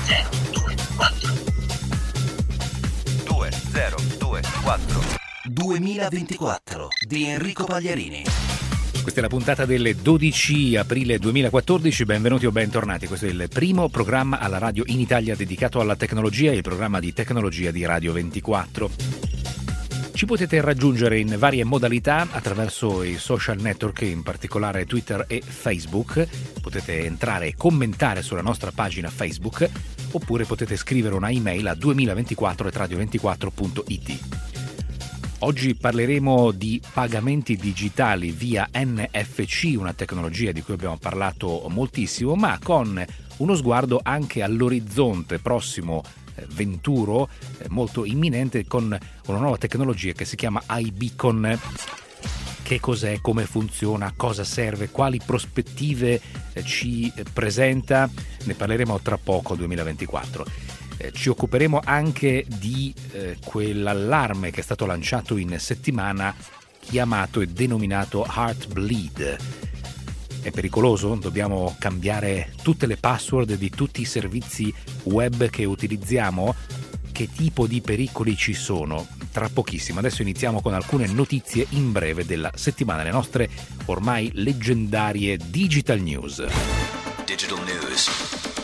2024 2024 di Enrico Pagliarini. Questa è la puntata del 12 aprile 2014, benvenuti o bentornati. Questo è il primo programma alla radio in Italia dedicato alla tecnologia, il programma di tecnologia di Radio 24. Ci potete raggiungere in varie modalità attraverso i social network, in particolare Twitter e Facebook. Potete entrare e commentare sulla nostra pagina Facebook, oppure potete scrivere una email a 2024@radio24.it. Oggi parleremo di pagamenti digitali via NFC, una tecnologia di cui abbiamo parlato moltissimo, ma con uno sguardo anche all'orizzonte prossimo venturo, molto imminente, con una nuova tecnologia che si chiama iBeacon. Che cos'è, come funziona, cosa serve, quali prospettive ci presenta, ne parleremo tra poco, 2024. Ci occuperemo anche di quell'allarme che è stato lanciato in settimana, chiamato e denominato Heartbleed. È pericoloso? Dobbiamo cambiare tutte le password di tutti i servizi web che utilizziamo? Che tipo di pericoli ci sono? Tra pochissimo. Adesso iniziamo con alcune notizie in breve della settimana, le nostre ormai leggendarie Digital News. Digital News.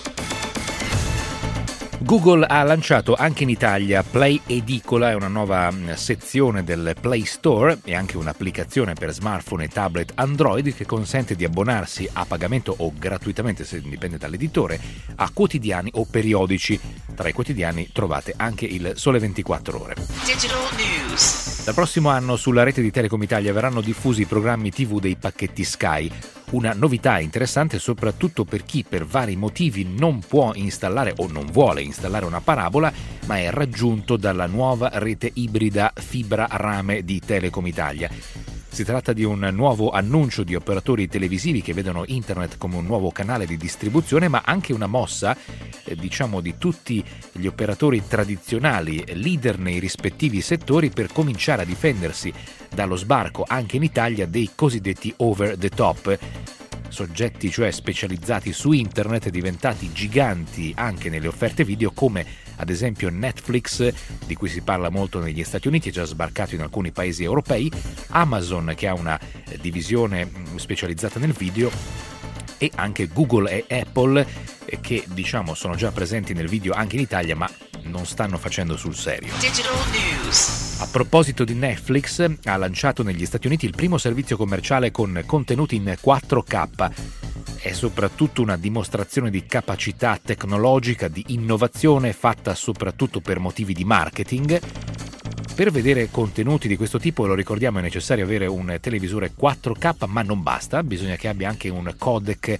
Google ha lanciato anche in Italia Play Edicola, è una nuova sezione del Play Store e anche un'applicazione per smartphone e tablet Android che consente di abbonarsi a pagamento o gratuitamente, se dipende dall'editore, a quotidiani o periodici. Tra i quotidiani trovate anche il Sole 24 Ore. Digital News. Dal prossimo anno sulla rete di Telecom Italia verranno diffusi i programmi TV dei pacchetti Sky. Una novità interessante soprattutto per chi per vari motivi non può installare o non vuole installare una parabola, ma è raggiunto dalla nuova rete ibrida fibra rame di Telecom Italia. Si tratta di un nuovo annuncio di operatori televisivi che vedono internet come un nuovo canale di distribuzione, ma anche una mossa, di tutti gli operatori tradizionali, leader nei rispettivi settori, per cominciare a difendersi dallo sbarco anche in Italia dei cosiddetti over the top. Soggetti cioè specializzati su internet, diventati giganti anche nelle offerte video, come ad esempio Netflix, di cui si parla molto negli Stati Uniti, è già sbarcato in alcuni paesi europei, Amazon, che ha una divisione specializzata nel video, e anche Google e Apple, che sono già presenti nel video anche in Italia, ma non stanno facendo sul serio. Digital News. A proposito di Netflix, ha lanciato negli Stati Uniti il primo servizio commerciale con contenuti in 4K. È soprattutto una dimostrazione di capacità tecnologica, di innovazione, fatta soprattutto per motivi di marketing. Per vedere contenuti di questo tipo, lo ricordiamo, è necessario avere un televisore 4K, ma non basta, bisogna che abbia anche un codec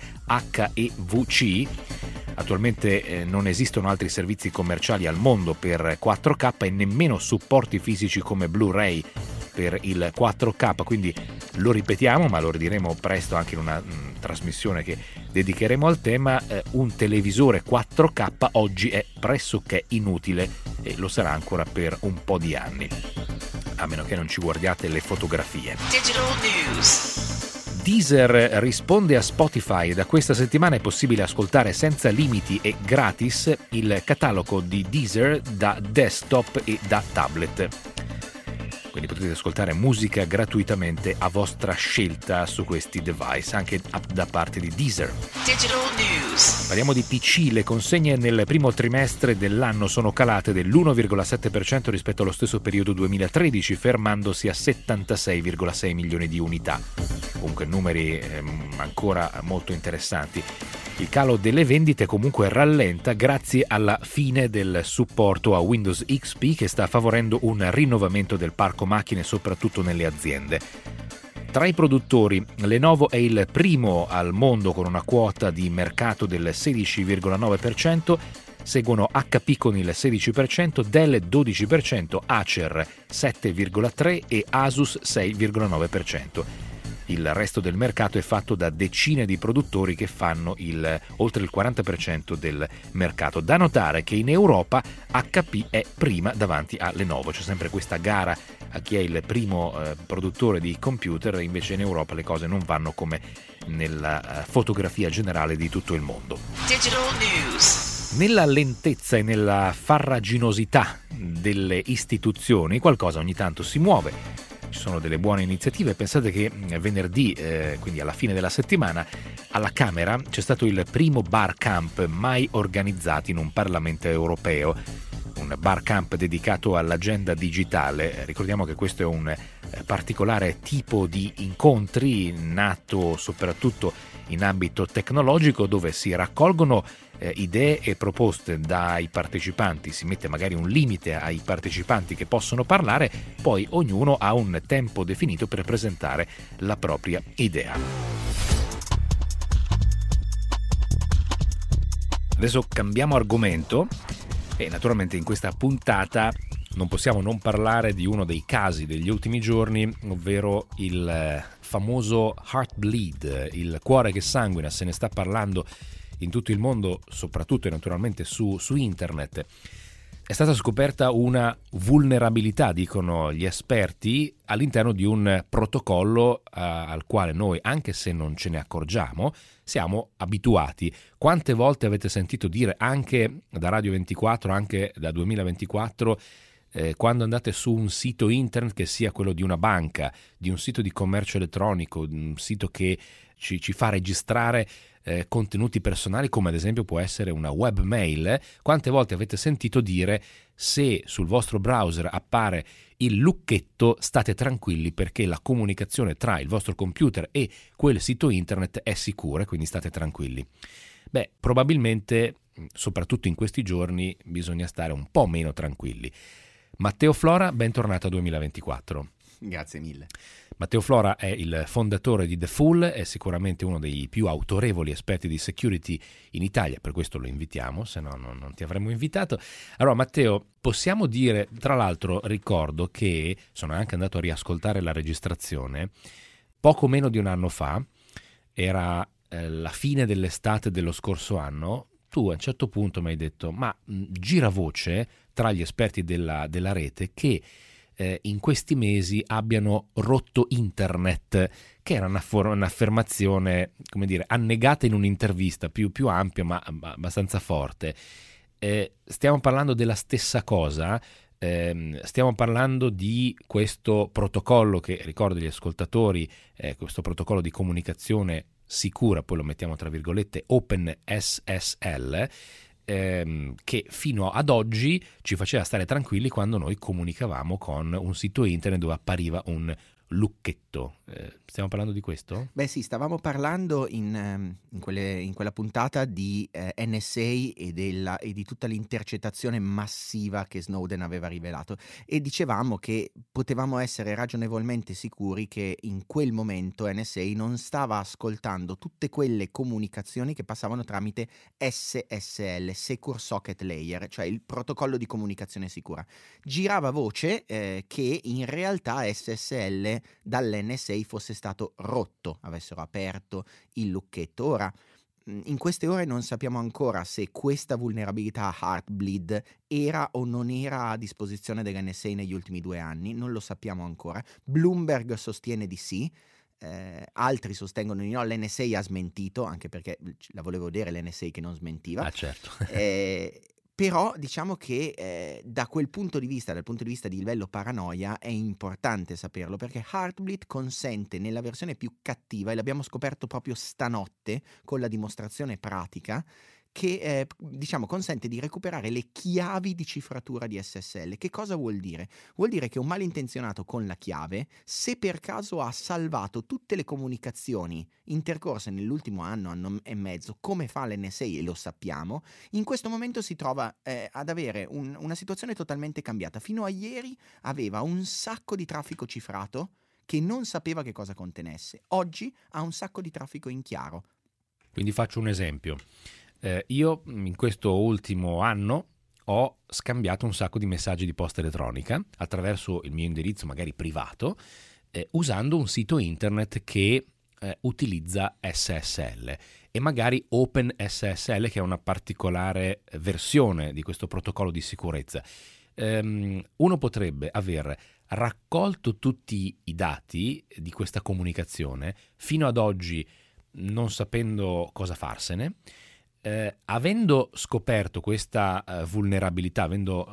HEVC. Attualmente non esistono altri servizi commerciali al mondo per 4K e nemmeno supporti fisici come Blu-ray per il 4K, quindi lo ripetiamo, ma lo ridiremo presto anche in una trasmissione che dedicheremo al tema. Un televisore 4K oggi è pressoché inutile e lo sarà ancora per un po' di anni, a meno che non ci guardiate le fotografie. Digital News. Deezer risponde a Spotify. Da questa settimana è possibile ascoltare senza limiti e gratis il catalogo di Deezer da desktop e da tablet. Quindi potete ascoltare musica gratuitamente a vostra scelta su questi device, anche da parte di Deezer. Digital News. Parliamo di PC. Le consegne nel primo trimestre dell'anno sono calate dell'1,7% rispetto allo stesso periodo 2013, fermandosi a 76,6 milioni di unità. Comunque numeri ancora molto interessanti. Il calo delle vendite comunque rallenta grazie alla fine del supporto a Windows XP, che sta favorendo un rinnovamento del parco macchine soprattutto nelle aziende. Tra i produttori, Lenovo è il primo al mondo con una quota di mercato del 16,9%, seguono HP con il 16%, Dell 12%, Acer 7,3% e Asus 6,9%. Il resto del mercato è fatto da decine di produttori che fanno oltre il 40% del mercato. Da notare che in Europa HP è prima davanti a Lenovo, c'è sempre questa gara a chi è il primo produttore di computer, invece in Europa le cose non vanno come nella fotografia generale di tutto il mondo. Digital News. Nella lentezza e nella farraginosità delle istituzioni qualcosa ogni tanto si muove. Ci sono delle buone iniziative. Pensate che venerdì, quindi alla fine della settimana, alla Camera c'è stato il primo bar camp mai organizzato in un Parlamento europeo. Un bar camp dedicato all'agenda digitale. Ricordiamo che questo è un particolare tipo di incontri nato soprattutto in ambito tecnologico, dove si raccolgono idee e proposte dai partecipanti, si mette magari un limite ai partecipanti che possono parlare, poi ognuno ha un tempo definito per presentare la propria idea. Adesso cambiamo argomento e naturalmente in questa puntata non possiamo non parlare di uno dei casi degli ultimi giorni, ovvero il famoso Heartbleed, il cuore che sanguina. Se ne sta parlando in tutto il mondo, soprattutto e naturalmente su internet. È stata scoperta una vulnerabilità, dicono gli esperti, all'interno di un protocollo al quale noi, anche se non ce ne accorgiamo, siamo abituati. Quante volte avete sentito dire, anche da Radio 24, anche da 2024, quando andate su un sito internet, che sia quello di una banca, di un sito di commercio elettronico, un sito che ci fa registrare contenuti personali, come ad esempio può essere una webmail, quante volte avete sentito dire: se sul vostro browser appare il lucchetto, state tranquilli perché la comunicazione tra il vostro computer e quel sito internet è sicura, quindi state tranquilli. Beh, probabilmente, soprattutto in questi giorni, bisogna stare un po' meno tranquilli. Matteo Flora, bentornato a 2024. Grazie mille. Matteo Flora è il fondatore di The Fool, è sicuramente uno dei più autorevoli esperti di security in Italia, per questo lo invitiamo, se no non ti avremmo invitato. Allora Matteo, possiamo dire, tra l'altro ricordo che sono anche andato a riascoltare la registrazione, poco meno di un anno fa, era la fine dell'estate dello scorso anno, tu a un certo punto mi hai detto: ma gira voce tra gli esperti della rete che in questi mesi abbiano rotto internet, che era un'affermazione, come dire, annegata in un'intervista più ampia ma abbastanza forte. Stiamo parlando della stessa cosa? Stiamo parlando di questo protocollo che, ricordo agli ascoltatori, questo protocollo di comunicazione sicura, poi lo mettiamo tra virgolette, OpenSSL, che fino ad oggi ci faceva stare tranquilli quando noi comunicavamo con un sito internet dove appariva un lucchetto. Stiamo parlando di questo? Beh sì, stavamo parlando in quella puntata di NSA e di tutta l'intercettazione massiva che Snowden aveva rivelato, e dicevamo che potevamo essere ragionevolmente sicuri che in quel momento NSA non stava ascoltando tutte quelle comunicazioni che passavano tramite SSL, Secure Socket Layer, cioè il protocollo di comunicazione sicura. Girava voce che in realtà SSL dall'NSA fosse stato rotto, avessero aperto il lucchetto. Ora, in queste ore non sappiamo ancora se questa vulnerabilità Heartbleed era o non era a disposizione dell'NSA negli ultimi 2 anni, non lo sappiamo ancora. Bloomberg sostiene di sì, altri sostengono di no, l'NSA ha smentito, anche perché la volevo vedere l'NSA che non smentiva. Ah, certo. Però diciamo che da quel punto di vista, dal punto di vista di livello paranoia, è importante saperlo, perché Heartbleed consente, nella versione più cattiva, e l'abbiamo scoperto proprio stanotte con la dimostrazione pratica, che diciamo consente di recuperare le chiavi di cifratura di SSL. Che cosa vuol dire? Vuol dire che un malintenzionato con la chiave, se per caso ha salvato tutte le comunicazioni intercorse nell'ultimo anno e mezzo, come fa l'NSA e lo sappiamo, in questo momento si trova ad avere una situazione totalmente cambiata. Fino a ieri aveva un sacco di traffico cifrato che non sapeva che cosa contenesse. Oggi ha un sacco di traffico in chiaro. Quindi faccio un esempio. Io in questo ultimo anno ho scambiato un sacco di messaggi di posta elettronica attraverso il mio indirizzo magari privato, usando un sito internet che utilizza SSL e magari OpenSSL, che è una particolare versione di questo protocollo di sicurezza. Uno potrebbe aver raccolto tutti i dati di questa comunicazione, fino ad oggi non sapendo cosa farsene, avendo scoperto questa vulnerabilità, avendo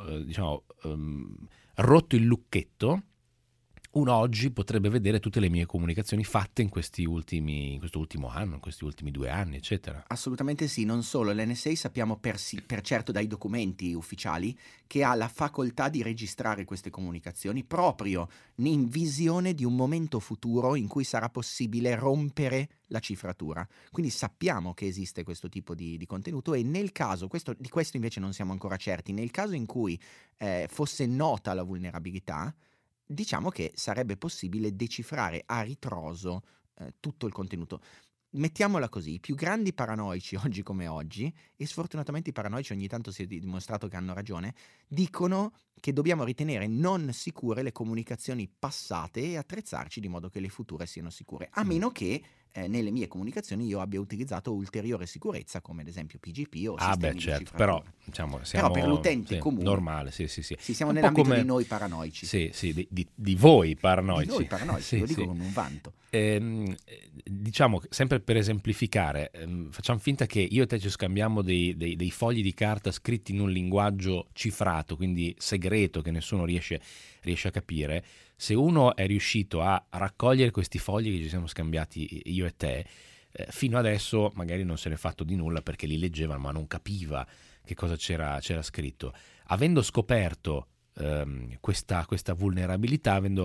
rotto il lucchetto, uno oggi potrebbe vedere tutte le mie comunicazioni fatte in questo ultimo anno, in questi ultimi 2 anni, eccetera. Assolutamente sì, non solo, l'NSA sappiamo per certo dai documenti ufficiali che ha la facoltà di registrare queste comunicazioni proprio in visione di un momento futuro in cui sarà possibile rompere la cifratura. Quindi sappiamo che esiste questo tipo di contenuto e nel caso, di questo invece non siamo ancora certi, nel caso in cui fosse nota la vulnerabilità, diciamo che sarebbe possibile decifrare a ritroso tutto il contenuto. Mettiamola così, i più grandi paranoici oggi come oggi, e sfortunatamente i paranoici ogni tanto si è dimostrato che hanno ragione, dicono che dobbiamo ritenere non sicure le comunicazioni passate e attrezzarci di modo che le future siano sicure, a meno che nelle mie comunicazioni io abbia utilizzato ulteriore sicurezza come ad esempio PGP o sistemi di certo, cifratura. però diciamo, siamo, però per l'utente comune normale, sì. Sì, siamo Un po' nell'ambito come di noi paranoici. Sì, di voi paranoici. Di noi paranoici, Sì, lo dico sì. come un vanto. Diciamo, sempre per esemplificare, facciamo finta che io e te ci scambiamo dei fogli di carta scritti in un linguaggio cifrato, quindi segreto, che nessuno riesce a capire. Se uno è riuscito a raccogliere questi fogli che ci siamo scambiati io e te, fino adesso magari non se n'è fatto di nulla perché li leggeva ma non capiva che cosa c'era scritto. Avendo scoperto questa vulnerabilità, avendo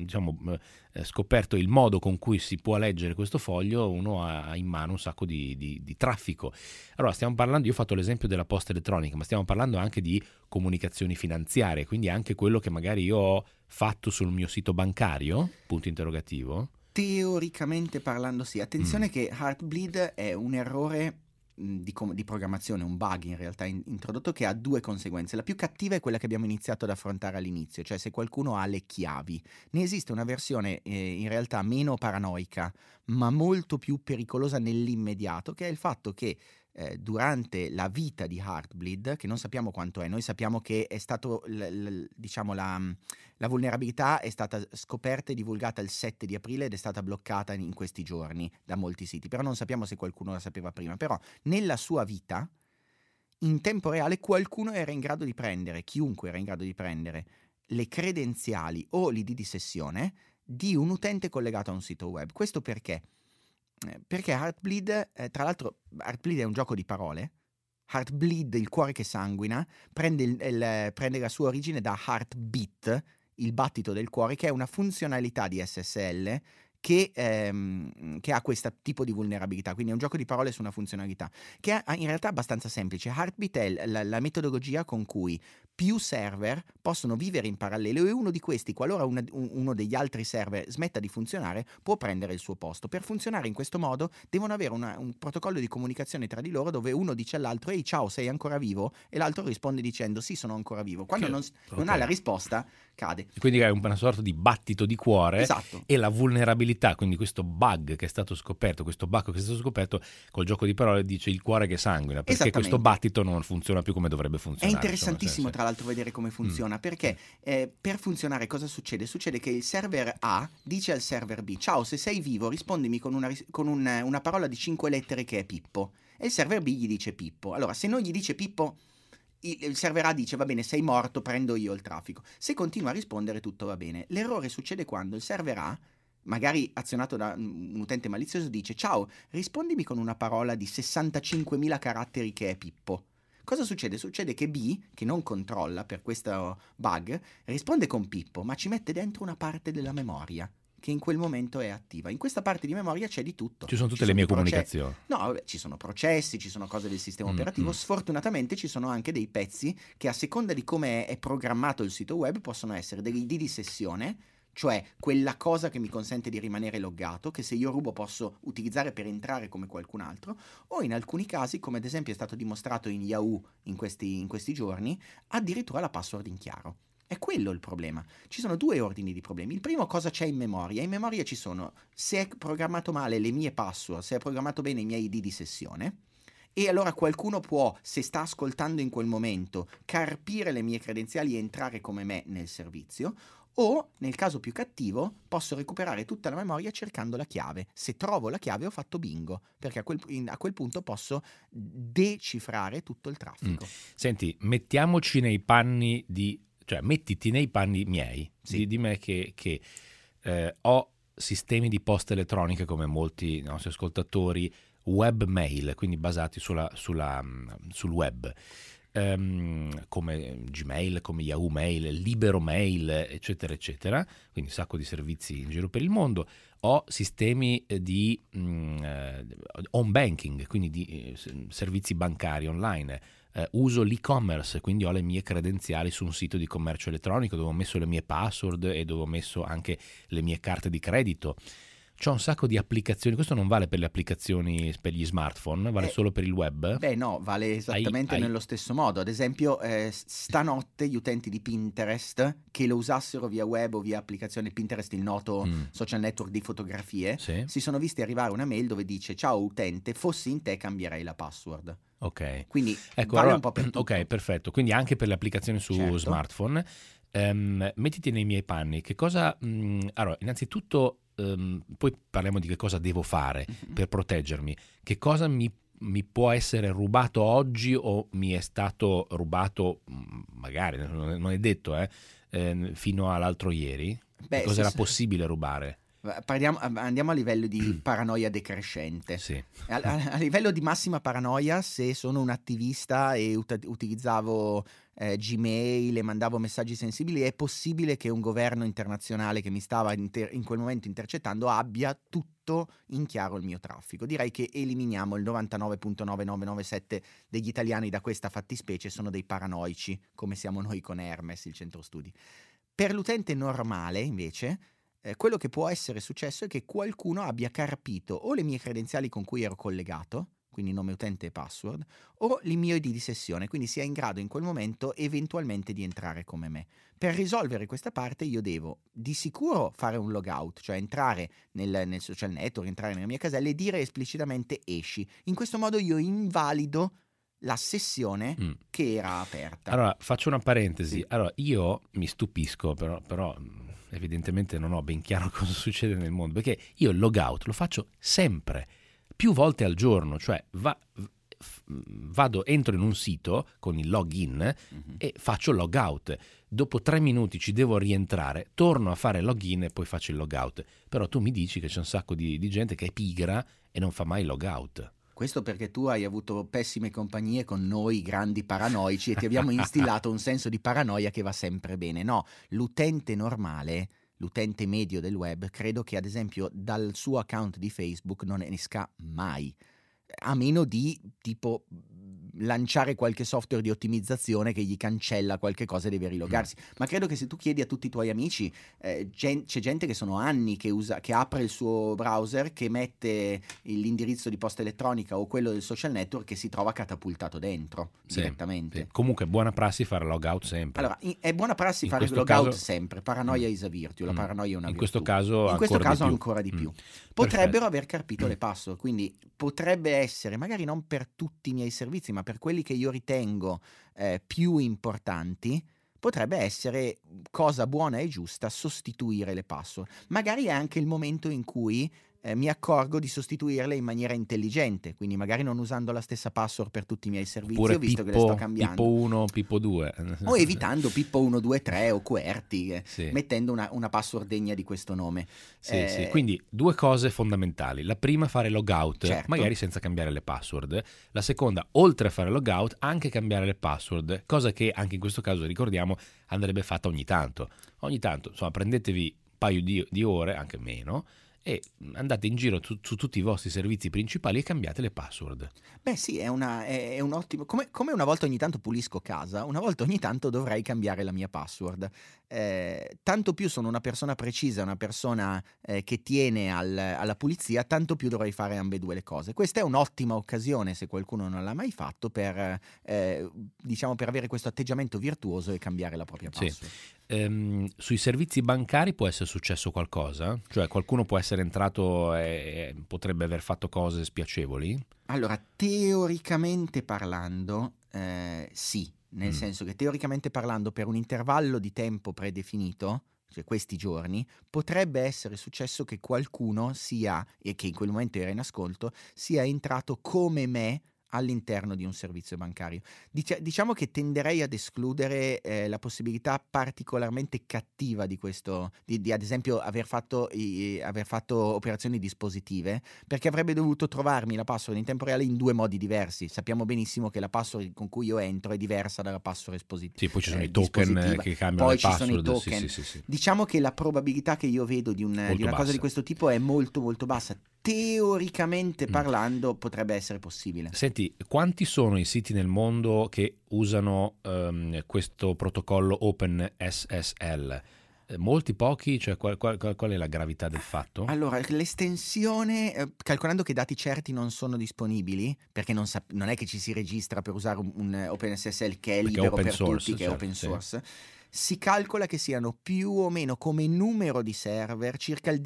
scoperto il modo con cui si può leggere questo foglio, uno ha in mano un sacco di traffico. Allora stiamo parlando, io ho fatto l'esempio della posta elettronica, ma stiamo parlando anche di comunicazioni finanziarie, quindi anche quello che magari io ho fatto sul mio sito bancario, punto interrogativo. Teoricamente parlando sì, attenzione che Heartbleed è un errore di programmazione, un bug in realtà introdotto che ha 2 conseguenze. La più cattiva è quella che abbiamo iniziato ad affrontare all'inizio, cioè se qualcuno ha le chiavi. Ne esiste una versione in realtà meno paranoica, ma molto più pericolosa nell'immediato, che è il fatto che durante la vita di Heartbleed, che non sappiamo quanto è, noi sappiamo che è stato la vulnerabilità è stata scoperta e divulgata il 7 di aprile ed è stata bloccata in questi giorni da molti siti, però non sappiamo se qualcuno la sapeva prima. Però nella sua vita, in tempo reale, chiunque era in grado di prendere le credenziali o l'ID di sessione di un utente collegato a un sito web. Questo perché? Perché Heartbleed, tra l'altro Heartbleed è un gioco di parole. Heartbleed, il cuore che sanguina, prende la sua origine da Heartbeat, il battito del cuore, che è una funzionalità di SSL che ha questo tipo di vulnerabilità. Quindi è un gioco di parole su una funzionalità che è in realtà abbastanza semplice. Heartbeat è la metodologia con cui più server possono vivere in parallelo e uno di questi, qualora uno degli altri server smetta di funzionare, può prendere il suo posto. Per funzionare in questo modo devono avere un protocollo di comunicazione tra di loro dove uno dice all'altro ehi ciao, sei ancora vivo? E l'altro risponde dicendo sì, sono ancora vivo. Quando non ha la risposta cade. Quindi è una sorta di battito di cuore. Esatto. E la vulnerabilità, quindi questo bug che è stato scoperto, col gioco di parole dice il cuore che sanguina, perché questo battito non funziona più come dovrebbe funzionare. È interessantissimo tra l'altro vedere come funziona, perché per funzionare cosa succede? Succede che il server A dice al server B ciao, se sei vivo rispondimi con una parola di 5 lettere che è Pippo, e il server B gli dice Pippo. Allora se non gli dice Pippo, il server A dice va bene, sei morto, prendo io il traffico. Se continua a rispondere tutto va bene. L'errore succede quando il server A, magari azionato da un utente malizioso, dice ciao, rispondimi con una parola di 65.000 caratteri che è Pippo. Cosa succede? Succede che B, che non controlla per questo bug, risponde con Pippo, ma ci mette dentro una parte della memoria che in quel momento è attiva. In questa parte di memoria c'è di tutto. Ci sono tutte le mie comunicazioni. No, ci sono processi, ci sono cose del sistema operativo. Sfortunatamente ci sono anche dei pezzi che a seconda di come è programmato il sito web possono essere degli ID di sessione, cioè quella cosa che mi consente di rimanere loggato, che se io rubo posso utilizzare per entrare come qualcun altro, o in alcuni casi, come ad esempio è stato dimostrato in Yahoo in questi giorni, addirittura la password in chiaro. È quello il problema. Ci sono 2 ordini di problemi. Il primo, cosa c'è in memoria? In memoria ci sono, se è programmato male le mie password, se è programmato bene i miei ID di sessione, e allora qualcuno può, se sta ascoltando in quel momento, carpire le mie credenziali e entrare come me nel servizio, o, nel caso più cattivo, posso recuperare tutta la memoria cercando la chiave. Se trovo la chiave ho fatto bingo, perché a quel punto posso decifrare tutto il traffico. Senti, mettiamoci nei panni cioè mettiti nei panni miei, Sì. di me che ho sistemi di posta elettronica come molti nostri ascoltatori, webmail, quindi basati sul web, come Gmail, come Yahoo Mail, Libero Mail, eccetera, eccetera, quindi un sacco di servizi in giro per il mondo. Ho sistemi di home banking, quindi di servizi bancari online. Uso l'e-commerce, quindi ho le mie credenziali su un sito di commercio elettronico dove ho messo le mie password e dove ho messo anche le mie carte di credito. C'ho un sacco di applicazioni. Questo non vale per le applicazioni per gli smartphone, vale solo per il web? Beh no, vale esattamente nello stesso modo. Ad esempio stanotte gli utenti di Pinterest che lo usassero via web o via applicazione, Pinterest, il noto social network di fotografie, Sì. si sono visti arrivare una mail dove dice: ciao utente, fossi in te cambierei la password. Ok. Quindi Ecco, vale allora, un po' per tutto. ok, perfetto. Quindi anche per le applicazioni su Certo. smartphone. Mettiti nei miei panni. Che cosa... allora, innanzitutto, poi parliamo di che cosa devo fare per proteggermi. Che cosa mi può essere rubato oggi o mi è stato rubato, magari, non è detto, fino all'altro ieri? Beh, Che cosa sì, era sì. possibile rubare? Andiamo a livello di paranoia decrescente. Sì. A livello di massima paranoia, se sono un attivista e utilizzavo Gmail e mandavo messaggi sensibili, è possibile che un governo internazionale che mi stava in quel momento intercettando abbia tutto in chiaro il mio traffico. Direi che eliminiamo il 99,9997 degli italiani da questa fattispecie, sono dei paranoici, come siamo noi con Hermes, il centro studi. Per l'utente normale, invece, quello che può essere successo è che qualcuno abbia carpito o le mie credenziali con cui ero collegato, quindi nome utente e password, o l'ID di sessione, quindi sia in grado in quel momento eventualmente di entrare come me. Per risolvere questa parte io devo di sicuro fare un logout, cioè entrare nel social network, entrare nella mia casella e dire esplicitamente esci. In questo modo io invalido la sessione che era aperta. Allora, faccio una parentesi. Sì. Allora, io mi stupisco, però evidentemente non ho ben chiaro cosa succede nel mondo, perché io il logout lo faccio sempre, più volte al giorno, cioè entro in un sito con il login e faccio il logout. Dopo 3 minuti ci devo rientrare, torno a fare il login e poi faccio il logout. Però tu mi dici che c'è un sacco di gente che è pigra e non fa mai logout. Questo perché tu hai avuto pessime compagnie con noi grandi paranoici e ti abbiamo instillato un senso di paranoia che va sempre bene. No, l'utente normale, l'utente medio del web, credo che ad esempio dal suo account di Facebook non esca mai, a meno di tipo lanciare qualche software di ottimizzazione che gli cancella qualche cosa e deve rilogarsi. Ma credo che se tu chiedi a tutti i tuoi amici, c'è gente che sono anni che apre il suo browser, che mette l'indirizzo di posta elettronica o quello del social network e si trova catapultato dentro direttamente. Sì. Comunque è buona prassi fare logout sempre. Allora, è buona prassi fare logout sempre. Paranoia is a virtue, la paranoia è una virtù. In questo caso ancora di più. Potrebbero aver carpito le password, quindi potrebbe essere, magari non per tutti i miei servizi, ma per quelli che io ritengo più importanti, potrebbe essere cosa buona e giusta sostituire le password. Magari è anche il momento in cui mi accorgo di sostituirle in maniera intelligente, quindi magari non usando la stessa password per tutti i miei servizi, oppure ho visto che le sto cambiando. Pippo 1, Pippo 2. O evitando Pippo 1, 2, 3 o QWERTY, sì. mettendo una password degna di questo nome. Sì. Quindi 2 cose fondamentali. La prima, fare logout, certo, magari senza cambiare le password. La seconda, oltre a fare logout, anche cambiare le password, cosa che anche in questo caso, ricordiamo, andrebbe fatta ogni tanto. Ogni tanto, insomma, prendetevi un paio di ore, anche meno, e andate in giro su tutti i vostri servizi principali e cambiate le password. Beh sì, è un ottimo... Come una volta ogni tanto pulisco casa, una volta ogni tanto dovrei cambiare la mia password. Tanto più sono una persona precisa, una persona che tiene alla pulizia, tanto più dovrei fare ambedue le cose. Questa è un'ottima occasione, se qualcuno non l'ha mai fatto, per avere questo atteggiamento virtuoso e cambiare la propria password. Sì. Sui servizi bancari può essere successo qualcosa? Cioè qualcuno può essere entrato e potrebbe aver fatto cose spiacevoli? Allora, teoricamente parlando, sì. Nel senso che teoricamente parlando, per un intervallo di tempo predefinito, cioè questi giorni, potrebbe essere successo che qualcuno sia, e che in quel momento era in ascolto, sia entrato come me all'interno di un servizio bancario. Diciamo che tenderei ad escludere la possibilità particolarmente cattiva di questo, di ad esempio aver fatto operazioni dispositive, perché avrebbe dovuto trovarmi la password in tempo reale in due modi diversi. Sappiamo benissimo che la password con cui io entro è diversa dalla password Sì, poi ci sono i token che cambiano poi le ci password. sono i token. Sì. Diciamo che la probabilità che io vedo di una cosa bassa. di questo tipo è molto molto bassa. Teoricamente parlando potrebbe essere possibile. Senti, quanti sono i siti nel mondo che usano questo protocollo OpenSSL? Molti, pochi? Cioè, qual è la gravità del fatto? Allora, l'estensione, calcolando che dati certi non sono disponibili, perché non è che ci si registra per usare un OpenSSL che è Perché libero open per source, tutti, che è certo, open sì. source, si calcola che siano più o meno come numero di server circa il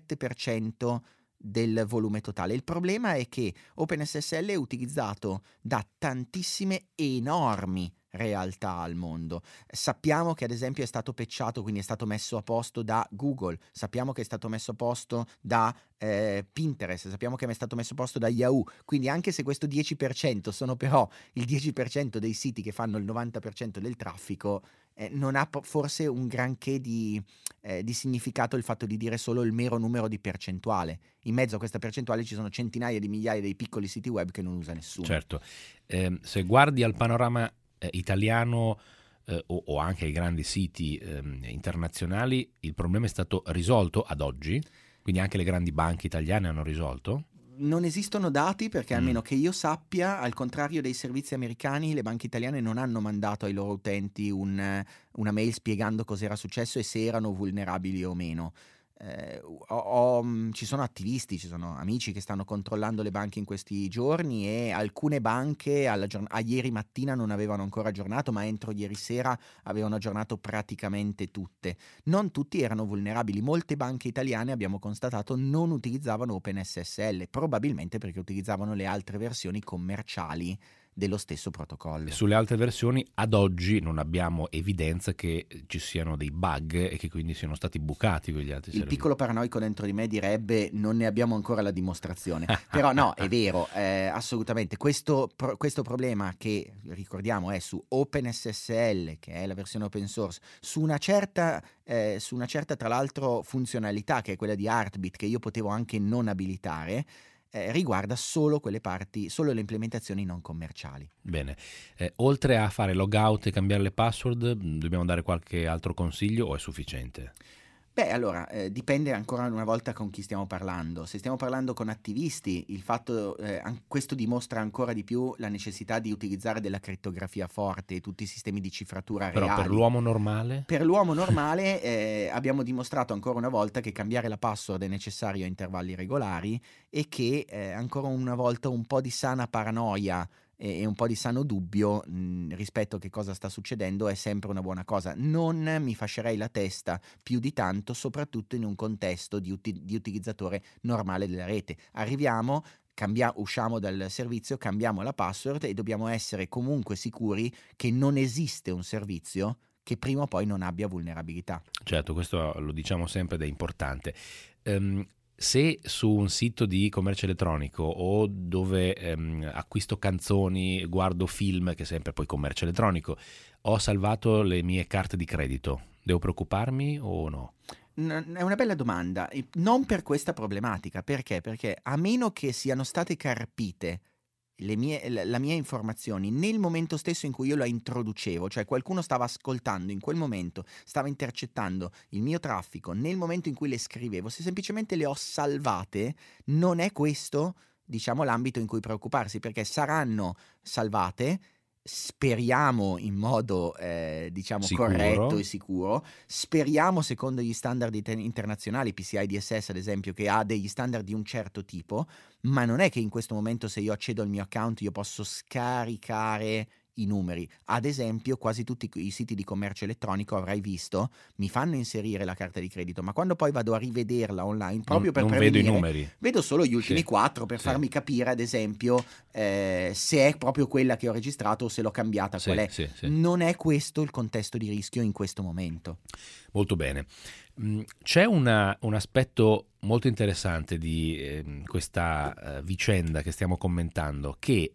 17% del volume totale. Il problema è che OpenSSL è utilizzato da tantissime enormi realtà al mondo. Sappiamo che ad esempio è stato patchato, quindi è stato messo a posto da Google, sappiamo che è stato messo a posto da Pinterest, sappiamo che è stato messo a posto da Yahoo, quindi anche se questo 10% sono però il 10% dei siti che fanno il 90% del traffico, non ha forse un granché di significato il fatto di dire solo il mero numero di percentuale. In mezzo a questa percentuale ci sono centinaia di migliaia dei piccoli siti web che non usa nessuno. Certo, se guardi al panorama italiano o anche ai grandi siti internazionali, il problema è stato risolto ad oggi? Quindi anche le grandi banche italiane hanno risolto? Non esistono dati perché almeno che io sappia, al contrario dei servizi americani, le banche italiane non hanno mandato ai loro utenti una mail spiegando cos'era successo e se erano vulnerabili o meno. Ci sono attivisti, ci sono amici che stanno controllando le banche in questi giorni e alcune banche a ieri mattina non avevano ancora aggiornato, ma entro ieri sera avevano aggiornato praticamente tutte. Non tutti erano vulnerabili, molte banche italiane, abbiamo constatato, non utilizzavano OpenSSL, probabilmente perché utilizzavano le altre versioni commerciali dello stesso protocollo. Sulle altre versioni ad oggi non abbiamo evidenza che ci siano dei bug e che quindi siano stati bucati quegli altri servizi. Il piccolo paranoico dentro di me direbbe non ne abbiamo ancora la dimostrazione, però no, è vero, assolutamente. Questo problema che, ricordiamo, è su OpenSSL, che è la versione open source, su una certa tra l'altro funzionalità, che è quella di Heartbeat, che io potevo anche non abilitare, riguarda solo quelle parti, solo le implementazioni non commerciali. Bene, oltre a fare logout e cambiare le password, dobbiamo dare qualche altro consiglio o è sufficiente? Beh, allora, dipende ancora una volta con chi stiamo parlando. Se stiamo parlando con attivisti, questo dimostra ancora di più la necessità di utilizzare della crittografia forte e tutti i sistemi di cifratura reali. Però per l'uomo normale? Per l'uomo normale abbiamo dimostrato ancora una volta che cambiare la password è necessario a intervalli regolari e che ancora una volta un po' di sana paranoia e un po' di sano dubbio rispetto a che cosa sta succedendo è sempre una buona cosa. Non mi fascerei la testa più di tanto, soprattutto in un contesto di utilizzatore normale della rete. Arriviamo, usciamo dal servizio, cambiamo la password e dobbiamo essere comunque sicuri che non esiste un servizio che prima o poi non abbia vulnerabilità. Certo, questo lo diciamo sempre ed è importante. Se su un sito di commercio elettronico o dove acquisto canzoni, guardo film, che è sempre poi commercio elettronico, ho salvato le mie carte di credito, devo preoccuparmi o no? È una bella domanda, non per questa problematica. Perché? Perché a meno che siano state carpite la mia informazioni nel momento stesso in cui io la introducevo, cioè qualcuno stava ascoltando in quel momento, stava intercettando il mio traffico nel momento in cui le scrivevo, se semplicemente le ho salvate, non è questo, diciamo, l'ambito in cui preoccuparsi, perché saranno salvate, speriamo in modo diciamo Sicuro. corretto e sicuro, speriamo secondo gli standard internazionali, PCI DSS ad esempio, che ha degli standard di un certo tipo, ma non è che in questo momento se io accedo al mio account io posso scaricare i numeri. Ad esempio, quasi tutti i siti di commercio elettronico, avrai visto, mi fanno inserire la carta di credito, ma quando poi vado a rivederla online, proprio per non prevenire, vedo i numeri, vedo solo gli ultimi Sì. 4 per Sì. farmi capire, ad esempio, se è proprio quella che ho registrato o se l'ho cambiata, Sì, qual è. sì, sì. Non è questo il contesto di rischio in questo momento. Molto bene. C'è un aspetto molto interessante di questa vicenda che stiamo commentando, che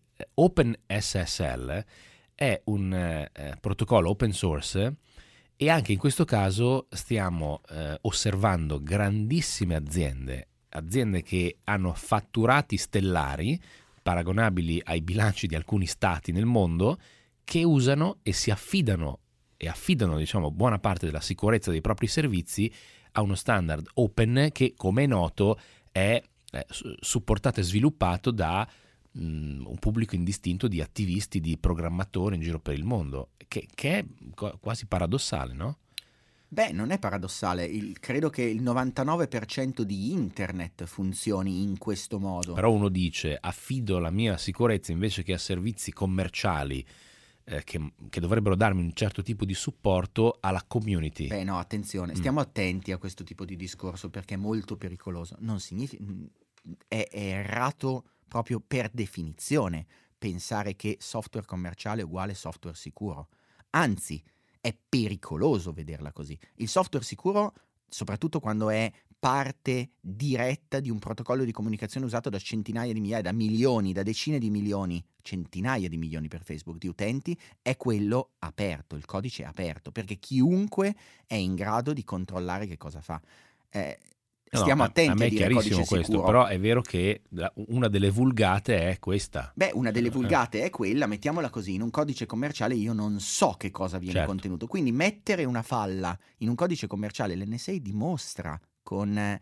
OpenSSL è un protocollo open source, e anche in questo caso stiamo osservando grandissime aziende che hanno fatturati stellari paragonabili ai bilanci di alcuni stati nel mondo, che usano e si affidano diciamo buona parte della sicurezza dei propri servizi a uno standard open che, come è noto, è supportato e sviluppato da un pubblico indistinto di attivisti, di programmatori in giro per il mondo, che è quasi paradossale, no? Beh, non è paradossale, credo che il 99% di internet funzioni in questo modo. Però uno dice: affido la mia sicurezza invece che a servizi commerciali che dovrebbero darmi un certo tipo di supporto alla community. Beh, no, attenzione, stiamo attenti a questo tipo di discorso, perché è molto pericoloso. Non significa, è errato proprio per definizione pensare che software commerciale è uguale software sicuro. Anzi, è pericoloso vederla così. Il software sicuro, soprattutto quando è parte diretta di un protocollo di comunicazione usato da centinaia di migliaia, da milioni, da decine di milioni, centinaia di milioni per Facebook di utenti, è quello aperto, il codice è aperto, perché chiunque è in grado di controllare che cosa fa. Stiamo attenti a me a è dire chiarissimo codice questo, sicuro. però è vero che una delle vulgate è questa. Beh, una delle vulgate è quella, mettiamola così, in un codice commerciale io non so che cosa viene Certo. contenuto, quindi mettere una falla in un codice commerciale, l'NSA dimostra con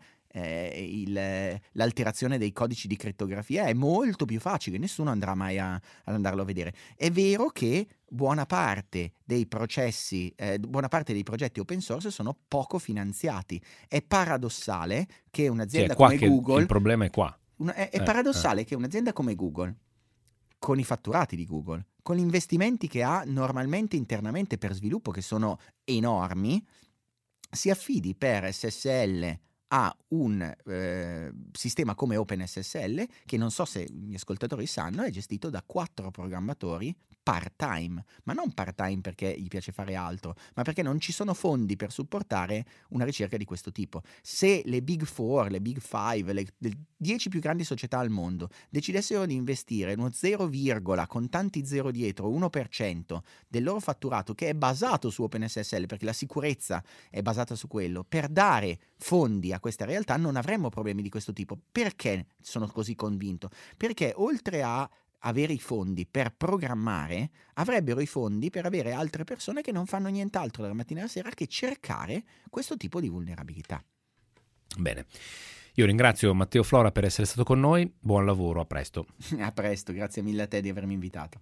l'alterazione dei codici di crittografia, è molto più facile, nessuno andrà mai ad andarlo a vedere. È vero che buona parte dei progetti open source sono poco finanziati. È paradossale che un'azienda come Google... Il problema è qua. È paradossale che un'azienda come Google, con i fatturati di Google, con gli investimenti che ha normalmente internamente per sviluppo, che sono enormi, si affidi per SSL a un sistema come OpenSSL, che non so se gli ascoltatori sanno, è gestito da 4 programmatori part-time, ma non part-time perché gli piace fare altro, ma perché non ci sono fondi per supportare una ricerca di questo tipo. Se le Big 4, le Big 5, le 10 più grandi società al mondo decidessero di investire uno 0, con tanti zero dietro, 1% del loro fatturato, che è basato su OpenSSL, perché la sicurezza è basata su quello, per dare fondi a questa realtà, non avremmo problemi di questo tipo. Perché sono così convinto? Perché oltre a avere i fondi per programmare, avrebbero i fondi per avere altre persone che non fanno nient'altro dalla mattina alla sera che cercare questo tipo di vulnerabilità. Bene, io ringrazio Matteo Flora per essere stato con noi, buon lavoro, a presto. A presto, grazie mille a te di avermi invitato.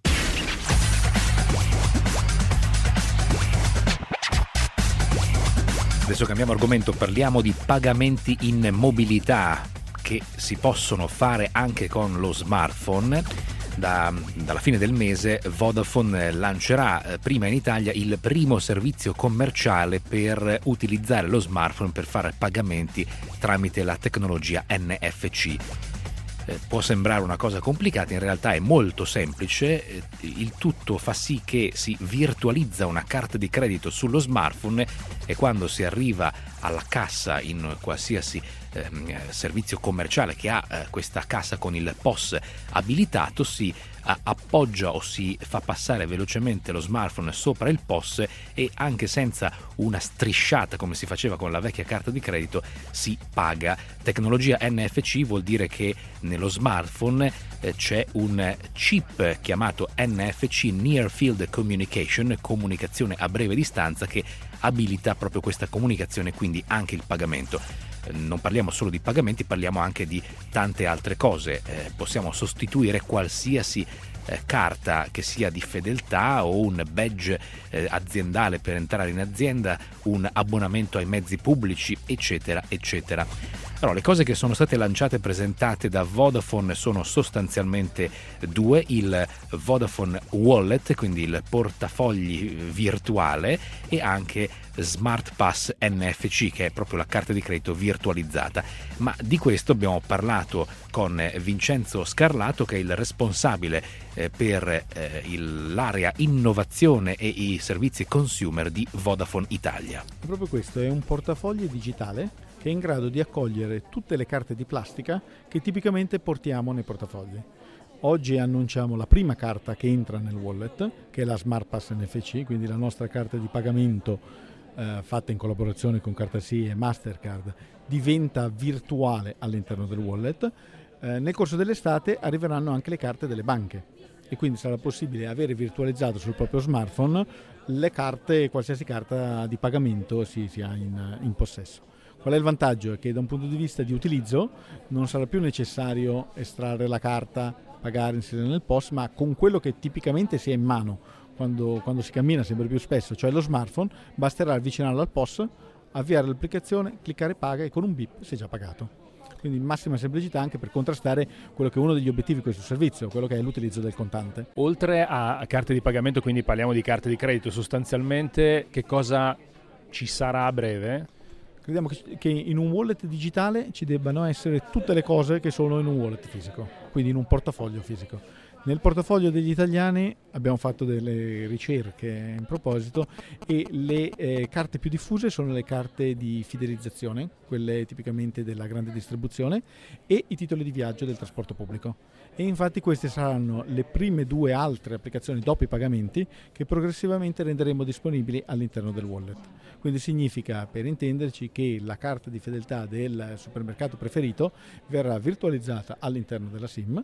Adesso cambiamo argomento, parliamo di pagamenti in mobilità che si possono fare anche con lo smartphone. Dalla fine del mese Vodafone lancerà prima in Italia il primo servizio commerciale per utilizzare lo smartphone per fare pagamenti tramite la tecnologia NFC. Può sembrare una cosa complicata, in realtà è molto semplice. Il tutto fa sì che si virtualizza una carta di credito sullo smartphone e quando si arriva alla cassa in qualsiasi servizio commerciale che ha questa cassa con il POS abilitato, si appoggia o si fa passare velocemente lo smartphone sopra il POS e anche senza una strisciata come si faceva con la vecchia carta di credito si paga. Tecnologia NFC vuol dire che nello smartphone c'è un chip chiamato NFC, Near Field Communication, comunicazione a breve distanza, che abilita proprio questa comunicazione, quindi anche il pagamento. Non parliamo solo di pagamenti, parliamo anche di tante altre cose. Possiamo sostituire qualsiasi carta che sia di fedeltà o un badge aziendale per entrare in azienda, un abbonamento ai mezzi pubblici, eccetera, eccetera. Allora, le cose che sono state lanciate e presentate da Vodafone sono sostanzialmente due: il Vodafone Wallet, quindi il portafogli virtuale, e anche Smart Pass NFC, che è proprio la carta di credito virtualizzata. Ma di questo abbiamo parlato con Vincenzo Scarlato, che è il responsabile per l'area innovazione e i servizi consumer di Vodafone Italia. Proprio questo è un portafoglio digitale che è in grado di accogliere tutte le carte di plastica che tipicamente portiamo nei portafogli. Oggi annunciamo la prima carta che entra nel wallet, che è la Smart Pass NFC, quindi la nostra carta di pagamento fatta in collaborazione con Cartasì e Mastercard, diventa virtuale all'interno del wallet. Nel corso dell'estate arriveranno anche le carte delle banche e quindi sarà possibile avere virtualizzato sul proprio smartphone le carte, qualsiasi carta di pagamento si sia in possesso. Qual è il vantaggio? È che da un punto di vista di utilizzo non sarà più necessario estrarre la carta, pagare, inserire nel POS, ma con quello che tipicamente si ha in mano quando si cammina sempre più spesso, cioè lo smartphone, basterà avvicinarlo al POS, avviare l'applicazione, cliccare paga e con un bip si è già pagato. Quindi massima semplicità anche per contrastare quello che è uno degli obiettivi di questo servizio, quello che è l'utilizzo del contante. Oltre a carte di pagamento, quindi parliamo di carte di credito, sostanzialmente che cosa ci sarà a breve? Crediamo che in un wallet digitale ci debbano essere tutte le cose che sono in un wallet fisico, quindi in un portafoglio fisico. Nel portafoglio degli italiani abbiamo fatto delle ricerche in proposito e le carte più diffuse sono le carte di fidelizzazione, quelle tipicamente della grande distribuzione, e i titoli di viaggio del trasporto pubblico. E infatti queste saranno le prime due altre applicazioni dopo i pagamenti che progressivamente renderemo disponibili all'interno del wallet. Quindi significa, per intenderci, che la carta di fedeltà del supermercato preferito verrà virtualizzata all'interno della SIM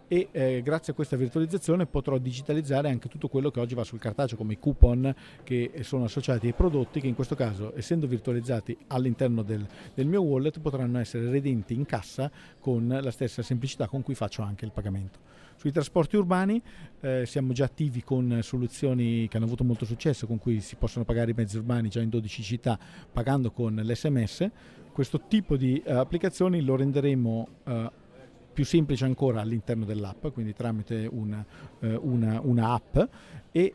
e grazie a questa virtualizzazione potrò digitalizzare anche tutto quello che oggi va sul cartaceo, come i coupon che sono associati ai prodotti, che in questo caso, essendo virtualizzati all'interno del mio wallet, potranno essere redenti in cassa con la stessa semplicità con cui faccio anche il pagamento. Sui trasporti urbani siamo già attivi con soluzioni che hanno avuto molto successo, con cui si possono pagare i mezzi urbani già in 12 città pagando con l'SMS. Questo tipo di applicazioni lo renderemo più semplice ancora all'interno dell'app, quindi tramite una app e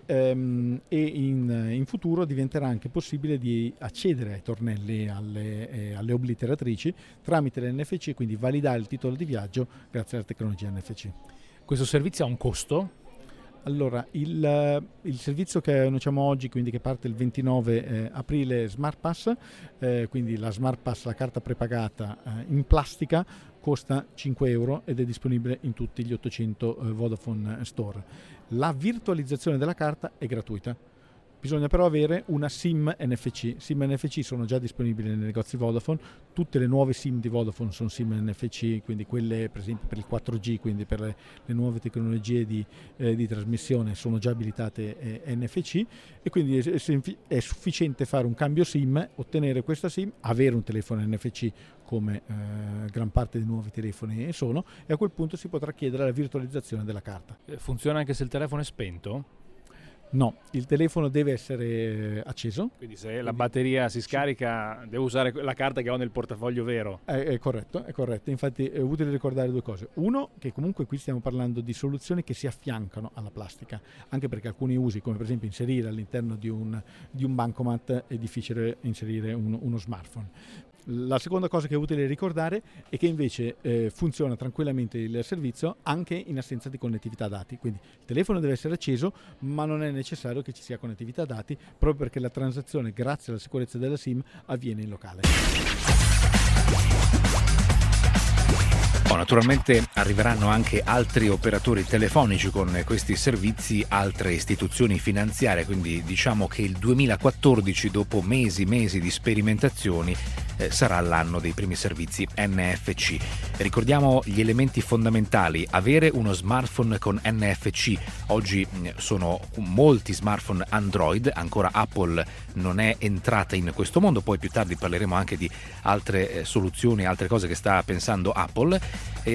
in futuro diventerà anche possibile di accedere ai tornelli, alle obliteratrici tramite l'NFC, quindi validare il titolo di viaggio grazie alla tecnologia NFC. Questo servizio ha un costo? Allora, il servizio che annunciamo oggi, quindi che parte il 29 aprile, Smart Pass, quindi la Smart Pass, la carta prepagata in plastica, costa 5 euro ed è disponibile in tutti gli 800 Vodafone Store. La virtualizzazione della carta è gratuita. Bisogna però avere una SIM NFC. SIM NFC sono già disponibili nei negozi Vodafone, tutte le nuove SIM di Vodafone sono SIM NFC, quindi quelle per esempio per il 4G, quindi per le nuove tecnologie di trasmissione sono già abilitate NFC e quindi è sufficiente fare un cambio SIM, ottenere questa SIM, avere un telefono NFC come gran parte dei nuovi telefoni sono, e a quel punto si potrà chiedere la virtualizzazione della carta. Funziona anche se il telefono è spento? No, il telefono deve essere acceso. Quindi se la batteria si scarica devo usare la carta che ho nel portafoglio vero. È corretto. Infatti è utile ricordare due cose. Uno, che comunque qui stiamo parlando di soluzioni che si affiancano alla plastica, anche perché alcuni usi, come per esempio inserire all'interno di un bancomat, è difficile inserire uno smartphone. La seconda cosa che è utile ricordare è che invece funziona tranquillamente il servizio anche in assenza di connettività dati, quindi il telefono deve essere acceso ma non è necessario che ci sia connettività dati, proprio perché la transazione, grazie alla sicurezza della SIM, avviene in locale. Naturalmente arriveranno anche altri operatori telefonici con questi servizi, altre istituzioni finanziarie, quindi diciamo che il 2014, dopo mesi di sperimentazioni, sarà l'anno dei primi servizi NFC. Ricordiamo gli elementi fondamentali: avere uno smartphone con NFC. Oggi sono molti smartphone Android, ancora Apple non è entrata in questo mondo, poi più tardi parleremo anche di altre soluzioni, altre cose che sta pensando Apple. E ci sono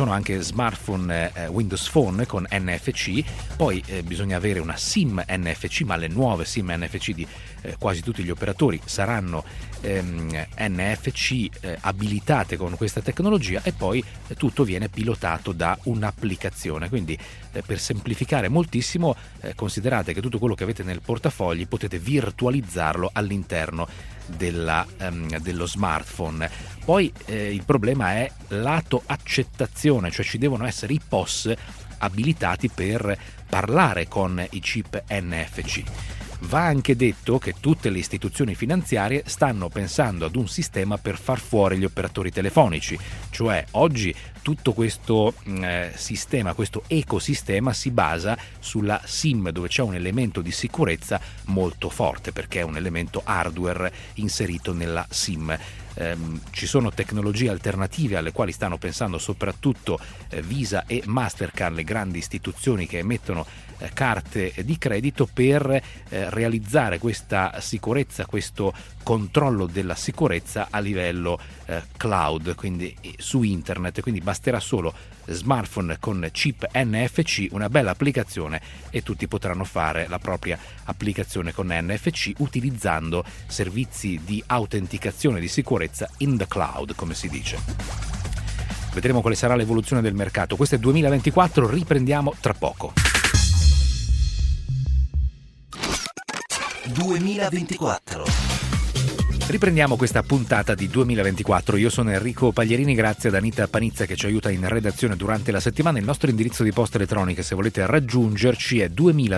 sono anche smartphone Windows Phone con NFC, poi bisogna avere una SIM NFC, ma le nuove SIM NFC di quasi tutti gli operatori saranno NFC abilitate con questa tecnologia, e poi tutto viene pilotato da un'applicazione. Quindi per semplificare moltissimo, considerate che tutto quello che avete nel portafogli potete virtualizzarlo all'interno dello smartphone. Poi il problema è lato accettazione, cioè ci devono essere i POS abilitati per parlare con i chip NFC. Va anche detto che tutte le istituzioni finanziarie stanno pensando ad un sistema per far fuori gli operatori telefonici, cioè oggi tutto questo sistema, questo ecosistema si basa sulla SIM, dove c'è un elemento di sicurezza molto forte perché è un elemento hardware inserito nella SIM. Ci sono tecnologie alternative alle quali stanno pensando soprattutto Visa e Mastercard, le grandi istituzioni che emettono carte di credito, per realizzare questa sicurezza, questo controllo della sicurezza a livello cloud, quindi su internet. Quindi basterà solo smartphone con chip NFC, una bella applicazione, e tutti potranno fare la propria applicazione con NFC utilizzando servizi di autenticazione di sicurezza in the cloud, come si dice. Vedremo quale sarà l'evoluzione del mercato. Questo è 2024, riprendiamo tra poco. 2024. Riprendiamo questa puntata di 2024. Io sono Enrico Paglierini, grazie ad Anita Panizza che ci aiuta in redazione durante la settimana. Il nostro indirizzo di posta elettronica, se volete raggiungerci, è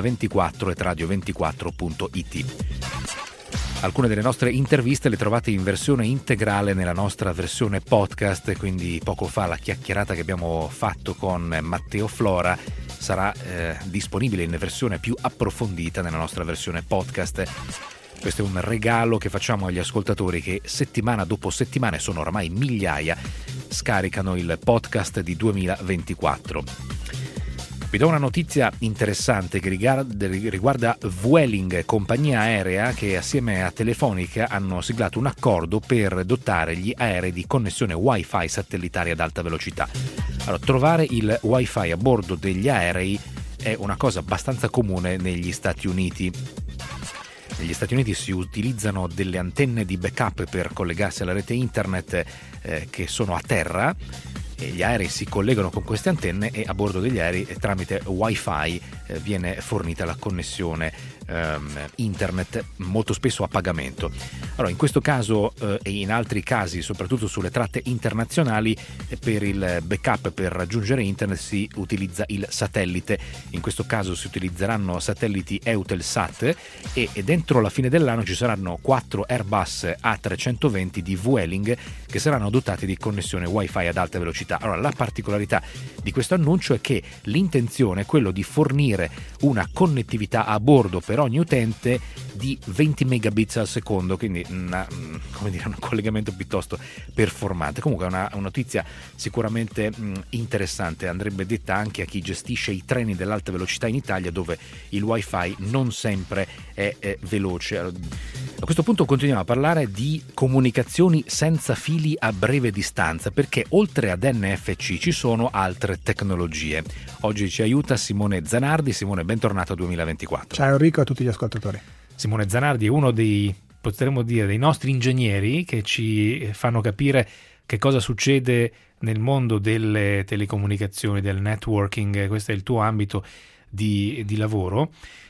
2024@radio24.it. Alcune delle nostre interviste le trovate in versione integrale nella nostra versione podcast, quindi poco fa la chiacchierata che abbiamo fatto con Matteo Flora sarà disponibile in versione più approfondita nella nostra versione podcast. Questo è un regalo che facciamo agli ascoltatori che settimana dopo settimana, sono oramai migliaia, scaricano il podcast di 2024. Vi do una notizia interessante che riguarda Vueling, compagnia aerea che assieme a Telefonica hanno siglato un accordo per dotare gli aerei di connessione Wi-Fi satellitare ad alta velocità. Allora, trovare il Wi-Fi a bordo degli aerei è una cosa abbastanza comune negli Stati Uniti. Negli Stati Uniti si utilizzano delle antenne di backup per collegarsi alla rete internet che sono a terra, e gli aerei si collegano con queste antenne, e a bordo degli aerei tramite Wi-Fi viene fornita la connessione internet, molto spesso a pagamento. Allora, in questo caso e in altri casi, soprattutto sulle tratte internazionali, per il backup, per raggiungere internet, si utilizza il satellite. In questo caso si utilizzeranno satelliti Eutelsat, e dentro la fine dell'anno ci saranno 4 Airbus A320 di Vueling che saranno dotati di connessione Wi-Fi ad alta velocità. Allora, la particolarità di questo annuncio è che l'intenzione è quello di fornire una connettività a bordo per ogni utente di 20 megabits al secondo, quindi un collegamento piuttosto performante. Comunque è una notizia sicuramente interessante, andrebbe detta anche a chi gestisce i treni dell'alta velocità in Italia, dove il Wi-Fi non sempre è veloce. A questo punto continuiamo a parlare di comunicazioni senza fili a breve distanza, perché oltre ad NFC ci sono altre tecnologie. Oggi ci aiuta Simone Zanardi. Simone, bentornato a 2024. Ciao Enrico, a tutti gli ascoltatori. Simone Zanardi è uno potremmo dire, dei nostri ingegneri che ci fanno capire che cosa succede nel mondo delle telecomunicazioni, del networking. Questo è il tuo ambito di lavoro.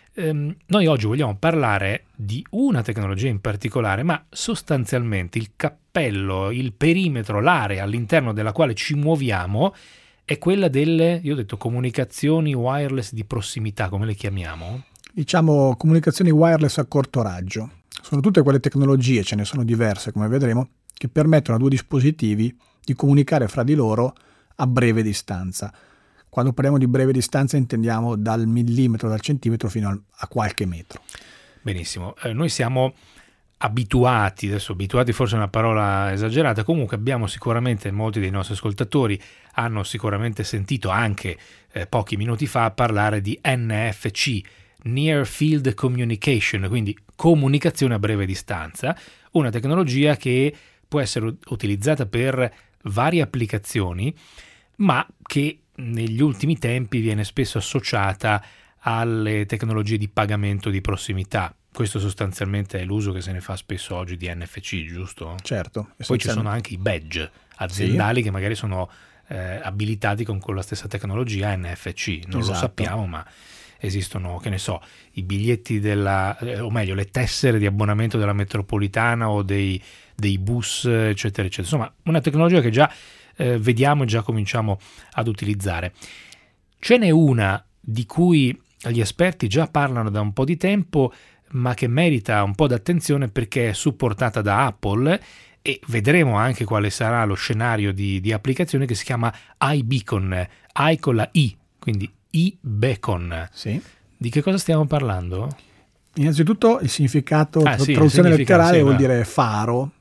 Noi oggi vogliamo parlare di una tecnologia in particolare, ma sostanzialmente il cappello, il perimetro, l'area all'interno della quale ci muoviamo è quella delle, io ho detto, comunicazioni wireless di prossimità, come le chiamiamo? Diciamo comunicazioni wireless a corto raggio. Sono tutte quelle tecnologie, ce ne sono diverse come vedremo, che permettono a due dispositivi di comunicare fra di loro a breve distanza. Quando parliamo di breve distanza intendiamo dal millimetro, dal centimetro fino a qualche metro. Benissimo, noi siamo abituati forse è una parola esagerata, comunque abbiamo sicuramente, molti dei nostri ascoltatori hanno sicuramente sentito anche pochi minuti fa parlare di NFC, Near Field Communication, quindi comunicazione a breve distanza, una tecnologia che può essere utilizzata per varie applicazioni, ma che negli ultimi tempi viene spesso associata alle tecnologie di pagamento di prossimità. Questo sostanzialmente è l'uso che se ne fa spesso oggi di NFC, giusto? Certo. Poi ci sono anche i badge aziendali che magari sono abilitati con quella stessa tecnologia NFC. Non lo sappiamo, ma esistono, che ne so, i biglietti o meglio, le tessere di abbonamento della metropolitana o dei bus, eccetera, eccetera. Insomma, una tecnologia che già vediamo e già cominciamo ad utilizzare. Ce n'è una di cui gli esperti già parlano da un po' di tempo, ma che merita un po' d'attenzione perché è supportata da Apple, e vedremo anche quale sarà lo scenario di applicazione, che si chiama iBeacon, i con la I, quindi iBeacon. Sì. Di che cosa stiamo parlando? Innanzitutto il significato, traduzione letterale vuol dire faro,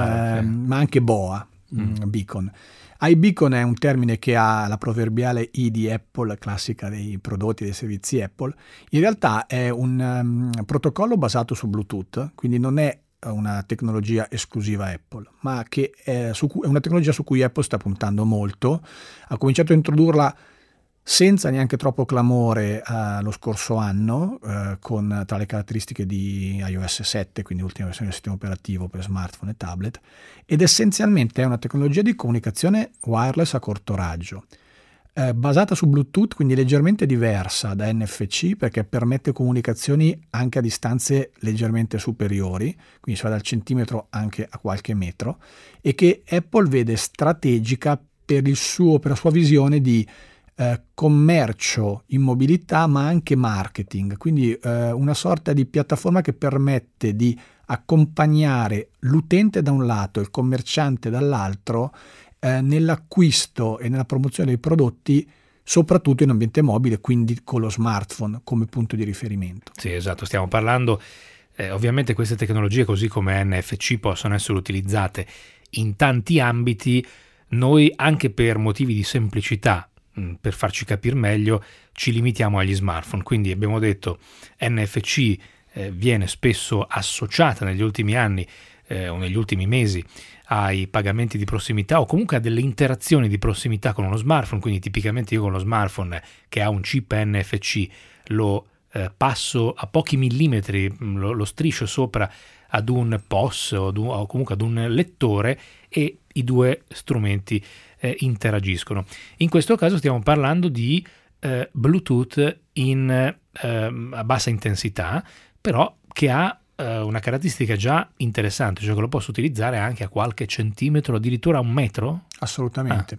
ma anche boa, beacon. iBeacon è un termine che ha la proverbiale I di Apple, classica dei prodotti e dei servizi Apple. In realtà è un protocollo basato su Bluetooth, quindi non è una tecnologia esclusiva Apple, ma che è una tecnologia su cui Apple sta puntando molto. Ha cominciato a introdurla senza neanche troppo clamore lo scorso anno, con tra le caratteristiche di iOS 7, quindi l'ultima versione del sistema operativo per smartphone e tablet, ed essenzialmente è una tecnologia di comunicazione wireless a corto raggio, basata su Bluetooth, quindi leggermente diversa da NFC perché permette comunicazioni anche a distanze leggermente superiori, quindi si va dal centimetro anche a qualche metro, e che Apple vede strategica per la sua visione di commercio in mobilità, ma anche marketing, quindi una sorta di piattaforma che permette di accompagnare l'utente da un lato e il commerciante dall'altro nell'acquisto e nella promozione dei prodotti, soprattutto in ambiente mobile, quindi con lo smartphone come punto di riferimento. Sì, esatto, stiamo parlando, ovviamente queste tecnologie così come NFC possono essere utilizzate in tanti ambiti. Noi, anche per motivi di semplicità, per farci capire meglio, ci limitiamo agli smartphone. Quindi abbiamo detto NFC viene spesso associata negli ultimi anni o negli ultimi mesi ai pagamenti di prossimità, o comunque a delle interazioni di prossimità con uno smartphone. Quindi tipicamente io con lo smartphone che ha un chip NFC lo passo a pochi millimetri, lo striscio sopra ad un POS o comunque ad un lettore, e i due strumenti interagiscono. In questo caso stiamo parlando di Bluetooth a bassa intensità, però che ha una caratteristica già interessante, cioè che lo posso utilizzare anche a qualche centimetro, addirittura a un metro? Assolutamente.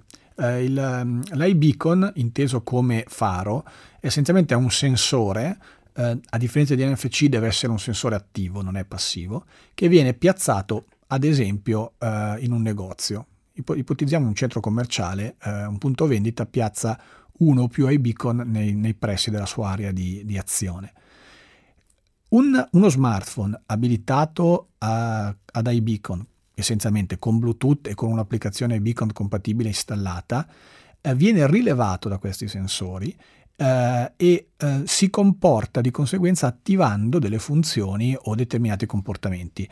L'iBeacon, inteso come faro, essenzialmente è un sensore, a differenza di NFC deve essere un sensore attivo, non è passivo, che viene piazzato ad esempio in un negozio. Ipotizziamo un centro commerciale, un punto vendita piazza uno o più iBeacon nei pressi della sua area di azione. Uno smartphone abilitato ad iBeacon, essenzialmente con Bluetooth e con un'applicazione iBeacon compatibile installata, viene rilevato da questi sensori e si comporta di conseguenza attivando delle funzioni o determinati comportamenti.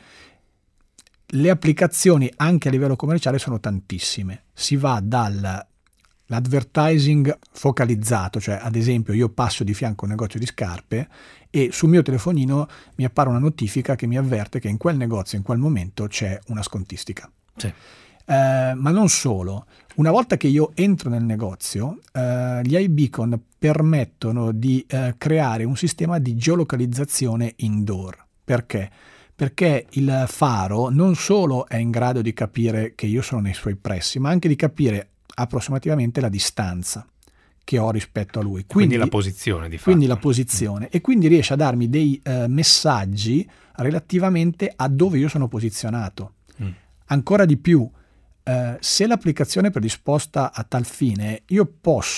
Le applicazioni anche a livello commerciale sono tantissime. Si va dall'advertising focalizzato, cioè ad esempio io passo di fianco a un negozio di scarpe e sul mio telefonino mi appare una notifica che mi avverte che in quel negozio in quel momento c'è una scontistica. Sì. Ma non solo. Una volta che io entro nel negozio, gli iBeacon permettono di creare un sistema di geolocalizzazione indoor. Perché? Perché il faro non solo è in grado di capire che io sono nei suoi pressi, ma anche di capire approssimativamente la distanza che ho rispetto a lui. Quindi la posizione di fatto. Quindi la posizione. E quindi riesce a darmi dei messaggi relativamente a dove io sono posizionato. Ancora di più, se l'applicazione è predisposta a tal fine, io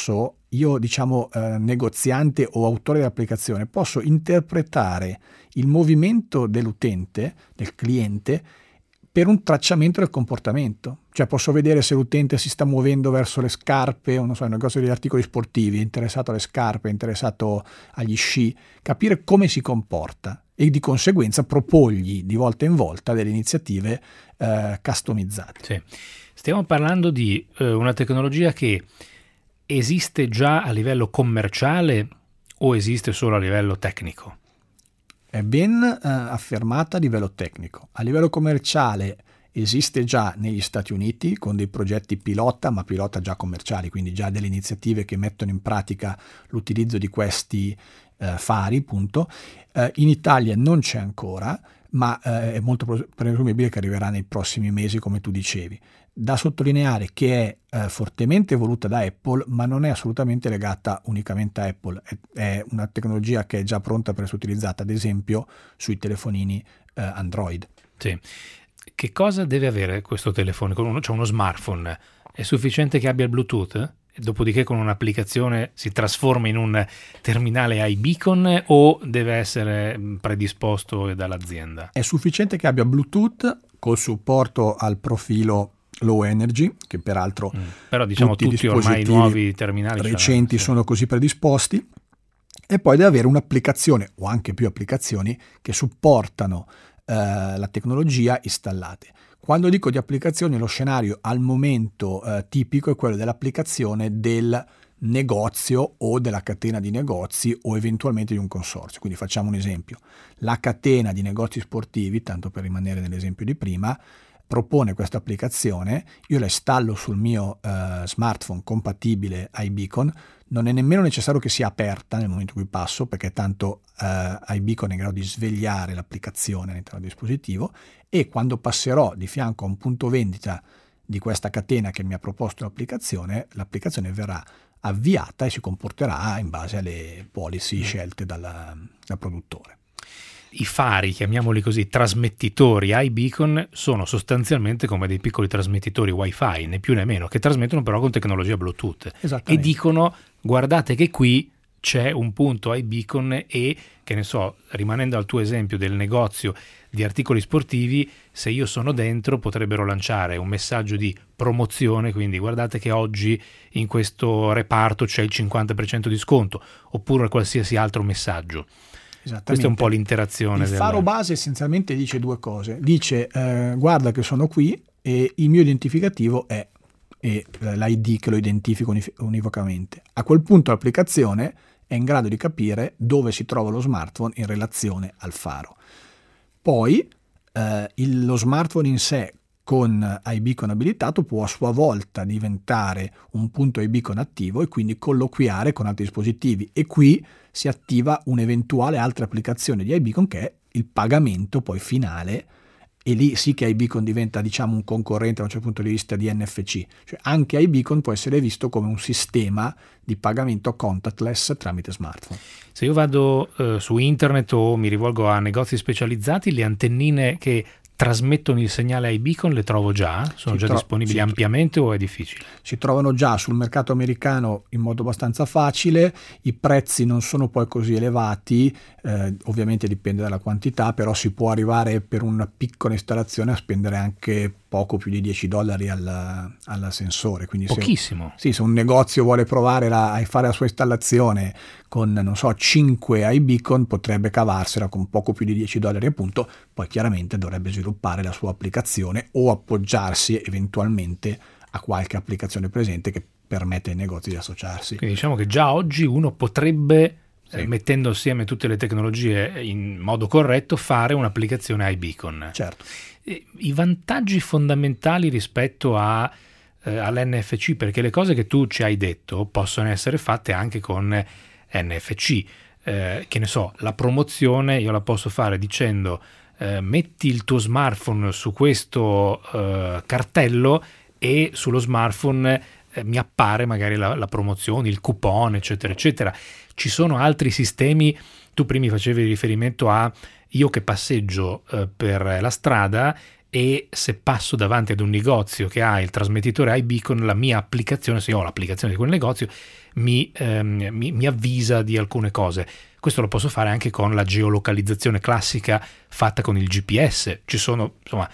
negoziante o autore dell'applicazione, posso interpretare il movimento dell'utente, del cliente, per un tracciamento del comportamento. Cioè posso vedere se l'utente si sta muovendo verso le scarpe, o non so, un negozio di articoli sportivi, è interessato alle scarpe, è interessato agli sci, capire come si comporta e di conseguenza proporgli di volta in volta delle iniziative customizzate. Sì. Stiamo parlando di una tecnologia che esiste già a livello commerciale o esiste solo a livello tecnico? È ben affermata a livello tecnico. A livello commerciale esiste già negli Stati Uniti con dei progetti pilota, ma pilota già commerciali, quindi già delle iniziative che mettono in pratica l'utilizzo di questi fari, appunto. In Italia non c'è ancora, ma è molto presumibile che arriverà nei prossimi mesi, come tu dicevi. Da sottolineare che è fortemente voluta da Apple, ma non è assolutamente legata unicamente a Apple, è una tecnologia che è già pronta per essere utilizzata, ad esempio, sui telefonini Android. Sì. Che cosa deve avere questo telefono? C'è uno smartphone, è sufficiente che abbia il Bluetooth? Dopodiché con un'applicazione si trasforma in un terminale iBeacon o deve essere predisposto dall'azienda? È sufficiente che abbia Bluetooth col supporto al profilo Low Energy, che peraltro però diciamo tutti ormai i nuovi terminali recenti sono così predisposti, e poi deve avere un'applicazione o anche più applicazioni che supportano la tecnologia installate. Quando dico di applicazioni, lo scenario al momento tipico è quello dell'applicazione del negozio o della catena di negozi o eventualmente di un consorzio. Quindi facciamo un esempio: la catena di negozi sportivi, tanto per rimanere nell'esempio di prima, propone questa applicazione, io la installo sul mio smartphone compatibile iBeacon. Non è nemmeno necessario che sia aperta nel momento in cui passo, perché tanto iBeacon è in grado di svegliare l'applicazione all'interno del dispositivo, e quando passerò di fianco a un punto vendita di questa catena che mi ha proposto l'applicazione verrà avviata e si comporterà in base alle policy scelte dal produttore. I fari, chiamiamoli così, trasmettitori iBeacon, sono sostanzialmente come dei piccoli trasmettitori Wi-Fi, né più né meno, che trasmettono però con tecnologia Bluetooth. E dicono: guardate che qui c'è un punto iBeacon e, che ne so, rimanendo al tuo esempio del negozio di articoli sportivi, se io sono dentro potrebbero lanciare un messaggio di promozione, quindi guardate che oggi in questo reparto c'è il 50% di sconto, oppure qualsiasi altro messaggio. Questa è un po' l'interazione. Il faro base essenzialmente dice due cose. Dice guarda che sono qui e il mio identificativo è l'ID che lo identifica univocamente. A quel punto l'applicazione è in grado di capire dove si trova lo smartphone in relazione al faro. Poi lo smartphone in sé con iBeacon abilitato può a sua volta diventare un punto iBeacon attivo e quindi colloquiare con altri dispositivi, e qui si attiva un'eventuale altra applicazione di iBeacon che è il pagamento poi finale, e lì sì che iBeacon diventa, diciamo, un concorrente da un certo punto di vista di NFC, cioè anche iBeacon può essere visto come un sistema di pagamento contactless tramite smartphone. Se io vado su internet o mi rivolgo a negozi specializzati, le antennine che trasmettono il segnale iBeacon le trovo già? Sono già disponibili ampiamente o è difficile? Si trovano già sul mercato americano in modo abbastanza facile, i prezzi non sono poi così elevati, ovviamente dipende dalla quantità, però si può arrivare per una piccola installazione a spendere anche poco più di $10 al sensore. Quindi pochissimo. Se un negozio vuole provare a fare la sua installazione con, non so, 5 iBeacon, potrebbe cavarsela con poco più di $10 appunto, poi chiaramente dovrebbe sviluppare la sua applicazione o appoggiarsi eventualmente a qualche applicazione presente che permette ai negozi di associarsi. Quindi diciamo che già oggi uno potrebbe, mettendo assieme tutte le tecnologie in modo corretto, fare un'applicazione iBeacon. Certo. I vantaggi fondamentali rispetto all'NFC, perché le cose che tu ci hai detto possono essere fatte anche con NFC, che ne so, la promozione io la posso fare dicendo metti il tuo smartphone su questo cartello e sullo smartphone mi appare magari la promozione, il coupon, eccetera eccetera. Ci sono altri sistemi, tu prima facevi riferimento a io che passeggio per la strada e se passo davanti ad un negozio che ha il trasmettitore iBeacon, la mia applicazione, se io ho l'applicazione di quel negozio, mi avvisa di alcune cose. Questo lo posso fare anche con la geolocalizzazione classica fatta con il GPS. Ci sono insomma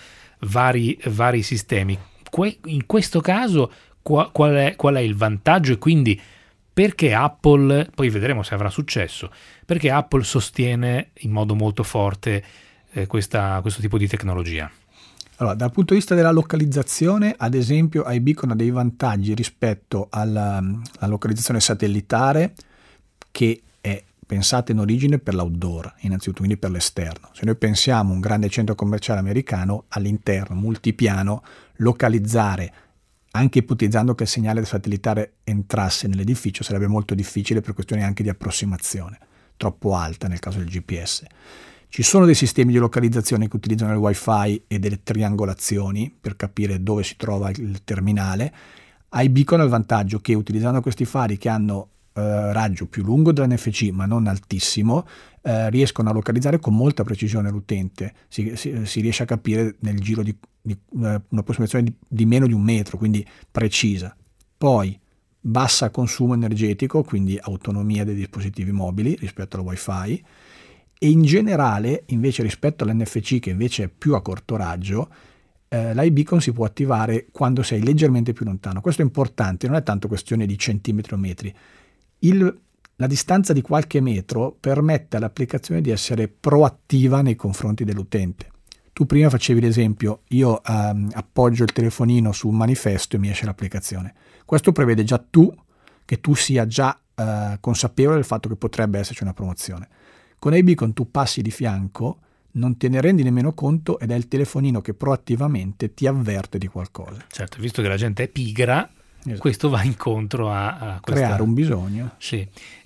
vari sistemi. In questo caso qual è il vantaggio, e quindi perché Apple, poi vedremo se avrà successo, perché Apple sostiene in modo molto forte questo tipo di tecnologia? Allora, dal punto di vista della localizzazione, ad esempio, iBeacon ha dei vantaggi rispetto alla localizzazione satellitare, che è pensata in origine per l'outdoor, innanzitutto, quindi per l'esterno. Se noi pensiamo a un grande centro commerciale americano, all'interno, multipiano, localizzare, anche ipotizzando che il segnale satellitare entrasse nell'edificio, sarebbe molto difficile per questioni anche di approssimazione, troppo alta nel caso del GPS. Ci sono dei sistemi di localizzazione che utilizzano il wifi e delle triangolazioni per capire dove si trova il terminale. iBeacon ha il vantaggio che, utilizzando questi fari che hanno raggio più lungo dell'NFC ma non altissimo, riescono a localizzare con molta precisione l'utente. Si riesce a capire nel giro di un'approssimazione di meno di 1 metro, quindi precisa. Poi bassa consumo energetico, quindi autonomia dei dispositivi mobili rispetto al wifi, e in generale, invece, rispetto all'NFC, che invece è più a corto raggio, l'iBeacon si può attivare quando sei leggermente più lontano. Questo è importante, non è tanto questione di centimetri o metri. La distanza di qualche metro permette all'applicazione di essere proattiva nei confronti dell'utente. Tu prima facevi l'esempio, io appoggio il telefonino su un manifesto e mi esce l'applicazione. Questo prevede già che tu sia già consapevole del fatto che potrebbe esserci una promozione. Con iBeacon tu passi di fianco, non te ne rendi nemmeno conto ed è il telefonino che proattivamente ti avverte di qualcosa. Certo, visto che la gente è pigra, esatto, questo va incontro a questa... creare un bisogno. Sì.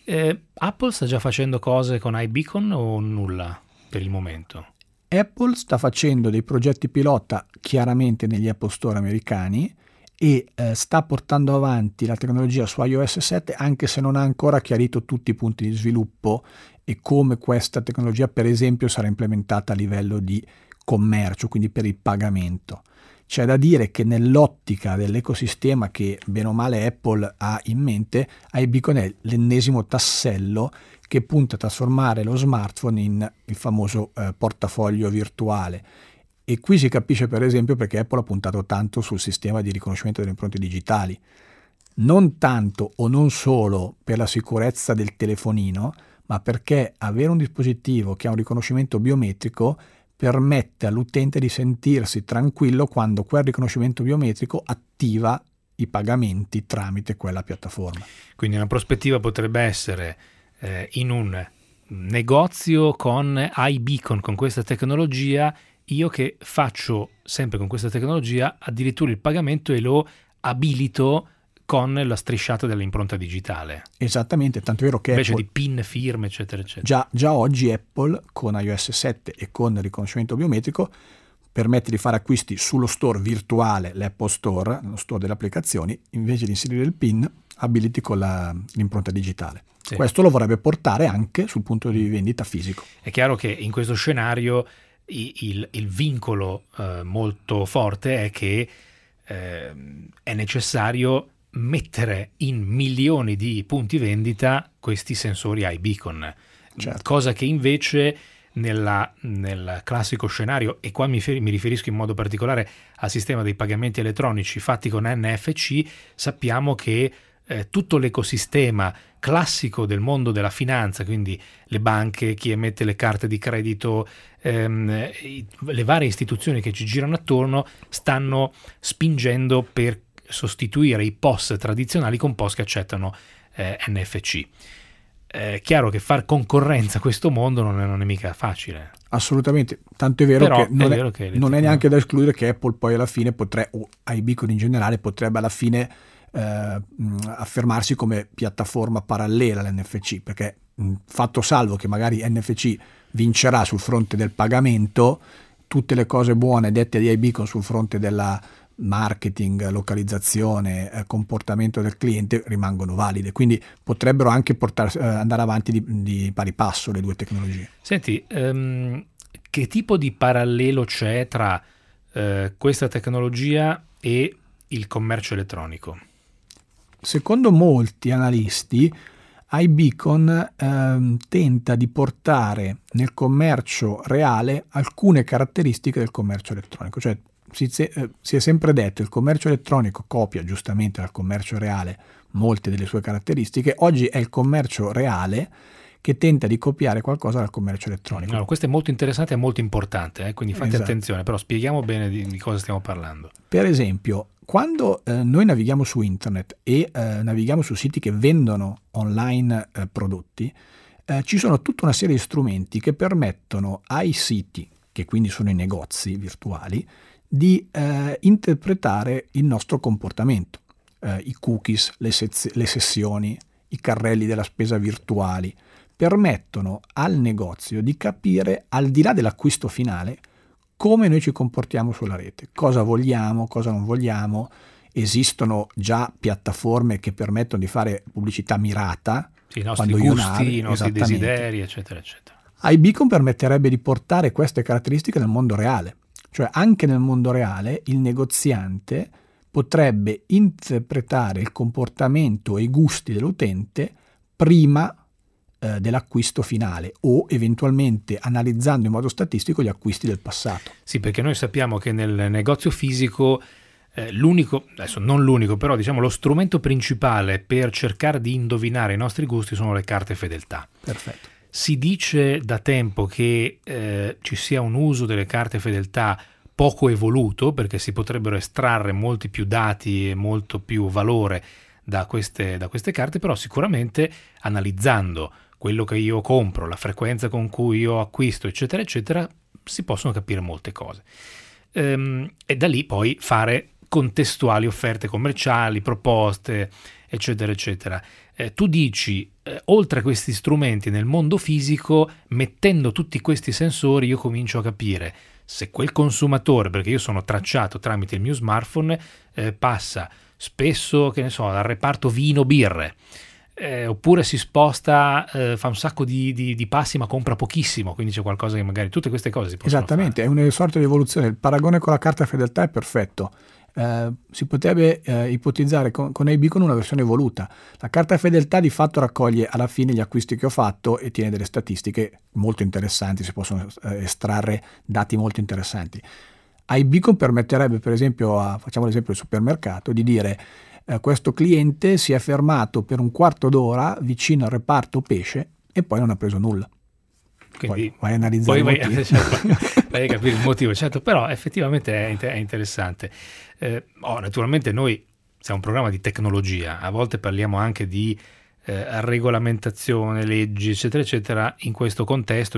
Apple sta già facendo cose con iBeacon o nulla per il momento? Apple sta facendo dei progetti pilota chiaramente negli Apple Store americani e sta portando avanti la tecnologia su iOS 7, anche se non ha ancora chiarito tutti i punti di sviluppo e come questa tecnologia, per esempio, sarà implementata a livello di commercio, quindi per il pagamento. C'è da dire che nell'ottica dell'ecosistema che bene o male Apple ha in mente, iBeacon è l'ennesimo tassello che punta a trasformare lo smartphone in il famoso portafoglio virtuale. E qui si capisce, per esempio, perché Apple ha puntato tanto sul sistema di riconoscimento delle impronte digitali. Non tanto o non solo per la sicurezza del telefonino, ma perché avere un dispositivo che ha un riconoscimento biometrico permette all'utente di sentirsi tranquillo quando quel riconoscimento biometrico attiva i pagamenti tramite quella piattaforma. Quindi una prospettiva potrebbe essere in un negozio con iBeacon, con questa tecnologia, io che faccio sempre con questa tecnologia addirittura il pagamento e lo abilito con la strisciata dell'impronta digitale. Esattamente, tanto è vero che invece Apple, di PIN, firme, eccetera, eccetera. Già oggi Apple con iOS 7 e con il riconoscimento biometrico permette di fare acquisti sullo store virtuale, l'Apple Store, lo store delle applicazioni, invece di inserire il PIN, abiliti con l'impronta digitale. Sì. Questo lo vorrebbe portare anche sul punto di vendita fisico. È chiaro che in questo scenario il vincolo molto forte è che è necessario mettere in milioni di punti vendita questi sensori iBeacon, certo, cosa che invece nel classico scenario, e qua mi riferisco in modo particolare al sistema dei pagamenti elettronici fatti con NFC, sappiamo che tutto l'ecosistema classico del mondo della finanza, quindi le banche, chi emette le carte di credito, le varie istituzioni che ci girano attorno, stanno spingendo per sostituire i POS tradizionali con POS che accettano NFC. È chiaro che far concorrenza a questo mondo non è mica facile. Assolutamente, tanto è vero che non è neanche da escludere che Apple poi alla fine o iBeacon in generale potrebbe alla fine affermarsi come piattaforma parallela all'NFC, perché fatto salvo che magari NFC vincerà sul fronte del pagamento, tutte le cose buone dette di iBeacon sul fronte della marketing, localizzazione, comportamento del cliente rimangono valide, quindi potrebbero anche andare avanti di pari passo le due tecnologie. Senti, che tipo di parallelo c'è tra questa tecnologia e il commercio elettronico? Secondo molti analisti iBeacon tenta di portare nel commercio reale alcune caratteristiche del commercio elettronico, cioè si è sempre detto il commercio elettronico copia giustamente dal commercio reale molte delle sue caratteristiche. Oggi è il commercio reale che tenta di copiare qualcosa dal commercio elettronico. Allora, questo è molto interessante e molto importante, quindi fate Esatto. attenzione, però spieghiamo bene di cosa stiamo parlando. Per esempio, quando noi navighiamo su internet e navighiamo su siti che vendono online prodotti, ci sono tutta una serie di strumenti che permettono ai siti, che quindi sono i negozi virtuali, di interpretare il nostro comportamento. I cookies, le sessioni, i carrelli della spesa virtuali, permettono al negozio di capire, al di là dell'acquisto finale, come noi ci comportiamo sulla rete, cosa vogliamo, cosa non vogliamo. Esistono già piattaforme che permettono di fare pubblicità mirata. Sì, i nostri quando gusti, i nostri desideri, eccetera, eccetera. iBeacon permetterebbe di portare queste caratteristiche nel mondo reale, cioè anche nel mondo reale il negoziante potrebbe interpretare il comportamento e i gusti dell'utente prima dell'acquisto finale o eventualmente analizzando in modo statistico gli acquisti del passato. Sì, perché noi sappiamo che nel negozio fisico l'unico, adesso non l'unico, però diciamo lo strumento principale per cercare di indovinare i nostri gusti sono le carte fedeltà. Perfetto. Si dice da tempo che ci sia un uso delle carte fedeltà poco evoluto, perché si potrebbero estrarre molti più dati e molto più valore da queste carte, però sicuramente analizzando quello che io compro, la frequenza con cui io acquisto, eccetera, eccetera, si possono capire molte cose. E da lì poi fare contestuali offerte commerciali, proposte, eccetera, eccetera. Tu dici, oltre a questi strumenti nel mondo fisico, mettendo tutti questi sensori, io comincio a capire se quel consumatore, perché io sono tracciato tramite il mio smartphone, passa spesso, che ne so, dal reparto vino, birre, oppure si sposta, fa un sacco di passi ma compra pochissimo, quindi c'è qualcosa che magari tutte queste cose si possono Esattamente, fare. è una sorta di evoluzione. Il paragone con la carta fedeltà è perfetto. Si potrebbe ipotizzare con iBeacon una versione evoluta. La carta fedeltà di fatto raccoglie alla fine gli acquisti che ho fatto e tiene delle statistiche molto interessanti, si possono estrarre dati molto interessanti. iBeacon permetterebbe, per esempio, facciamo l'esempio del supermercato, di dire questo cliente si è fermato per un quarto d'ora vicino al reparto pesce e poi non ha preso nulla. Quindi poi vai a analizzare vai a capire il motivo, certo, però effettivamente è interessante. Naturalmente noi siamo un programma di tecnologia, a volte parliamo anche di regolamentazione, leggi, eccetera, eccetera. In questo contesto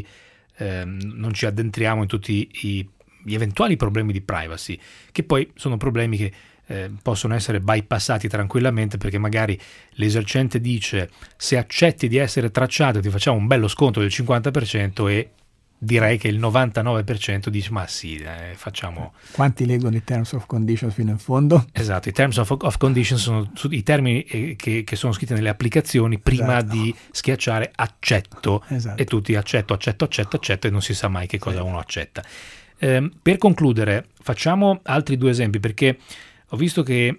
non ci addentriamo in tutti gli eventuali problemi di privacy, che poi sono problemi che possono essere bypassati tranquillamente, perché magari l'esercente dice: se accetti di essere tracciato ti facciamo un bello sconto del 50%, e direi che il 99% dice ma sì, facciamo. Quanti leggono i terms of conditions fino in fondo? Esatto, i terms of conditions sono i termini che sono scritti nelle applicazioni prima di schiacciare accetto, e tutti accetto e non si sa mai che cosa uno accetta. Per concludere facciamo altri due esempi, perché ho visto che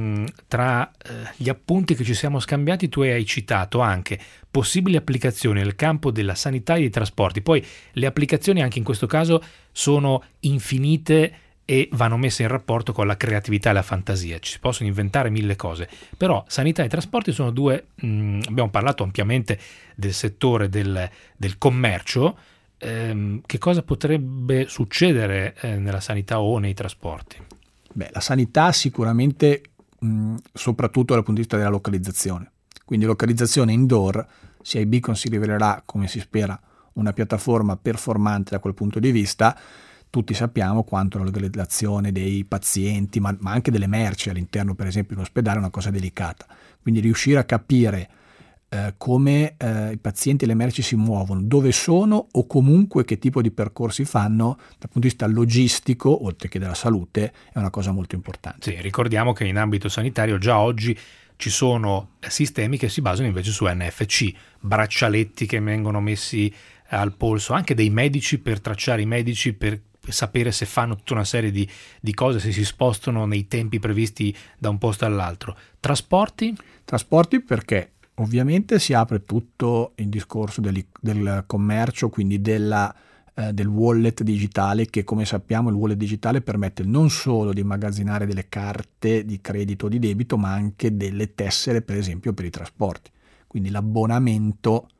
tra gli appunti che ci siamo scambiati tu hai citato anche possibili applicazioni nel campo della sanità e dei trasporti. Poi le applicazioni anche in questo caso sono infinite e vanno messe in rapporto con la creatività e la fantasia. Ci si possono inventare mille cose, però sanità e trasporti sono due, abbiamo parlato ampiamente del settore del commercio. Che cosa potrebbe succedere nella sanità o nei trasporti? Beh, la sanità sicuramente, soprattutto dal punto di vista della localizzazione. Quindi localizzazione indoor, se iBeacon si rivelerà, come si spera, una piattaforma performante da quel punto di vista, tutti sappiamo quanto la localizzazione dei pazienti, ma anche delle merci all'interno, per esempio, di un ospedale, è una cosa delicata. Quindi riuscire a capire come i pazienti e le merci si muovono, dove sono o comunque che tipo di percorsi fanno dal punto di vista logistico, oltre che della salute, è una cosa molto importante. Sì, ricordiamo che in ambito sanitario già oggi ci sono sistemi che si basano invece su NFC, braccialetti che vengono messi al polso, anche dei medici per tracciare i medici, per sapere se fanno tutta una serie di cose, se si spostano nei tempi previsti da un posto all'altro. Trasporti perché ovviamente si apre tutto il discorso del commercio, quindi del wallet digitale, che come sappiamo il wallet digitale permette non solo di immagazzinare delle carte di credito o di debito, ma anche delle tessere, per esempio, per i trasporti. Quindi l'abbonamento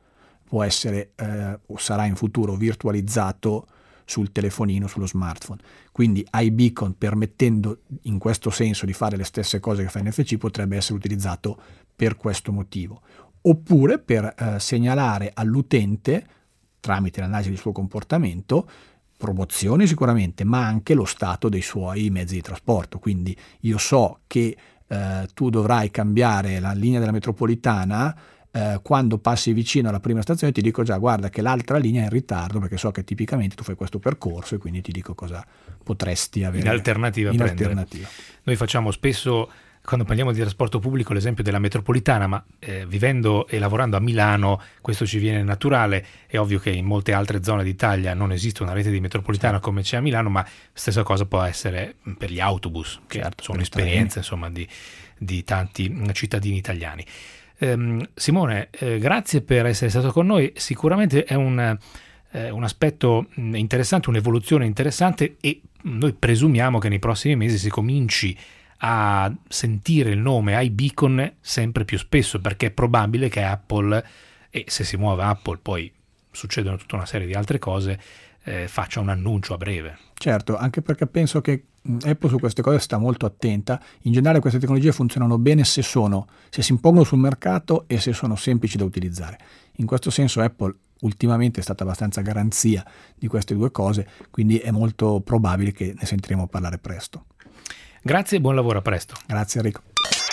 può essere o sarà in futuro virtualizzato sul telefonino, sullo smartphone. Quindi iBeacon, permettendo in questo senso di fare le stesse cose che fa NFC, potrebbe essere utilizzato per questo motivo, oppure per segnalare all'utente, tramite l'analisi del suo comportamento, promozioni sicuramente, ma anche lo stato dei suoi mezzi di trasporto. Quindi io so che tu dovrai cambiare la linea della metropolitana, quando passi vicino alla prima stazione ti dico già: guarda che l'altra linea è in ritardo, perché so che tipicamente tu fai questo percorso, e quindi ti dico cosa potresti avere in alternativa. Noi facciamo spesso, quando parliamo di trasporto pubblico, l'esempio della metropolitana, ma vivendo e lavorando a Milano questo ci viene naturale. È ovvio che in molte altre zone d'Italia non esiste una rete di metropolitana come c'è a Milano, ma stessa cosa può essere per gli autobus, che sono esperienze insomma di tanti cittadini italiani. Simone, grazie per essere stato con noi. Sicuramente è un aspetto interessante, un'evoluzione interessante, e noi presumiamo che nei prossimi mesi si cominci a sentire il nome iBeacon sempre più spesso, perché è probabile che Apple, e se si muove Apple poi succedono tutta una serie di altre cose, faccia un annuncio a breve. Certo, anche perché penso che Apple su queste cose sta molto attenta. In generale queste tecnologie funzionano bene se si impongono sul mercato e se sono semplici da utilizzare. In questo senso Apple ultimamente è stata abbastanza garanzia di queste due cose, quindi è molto probabile che ne sentiremo parlare presto. Grazie e buon lavoro, a presto. Grazie Enrico.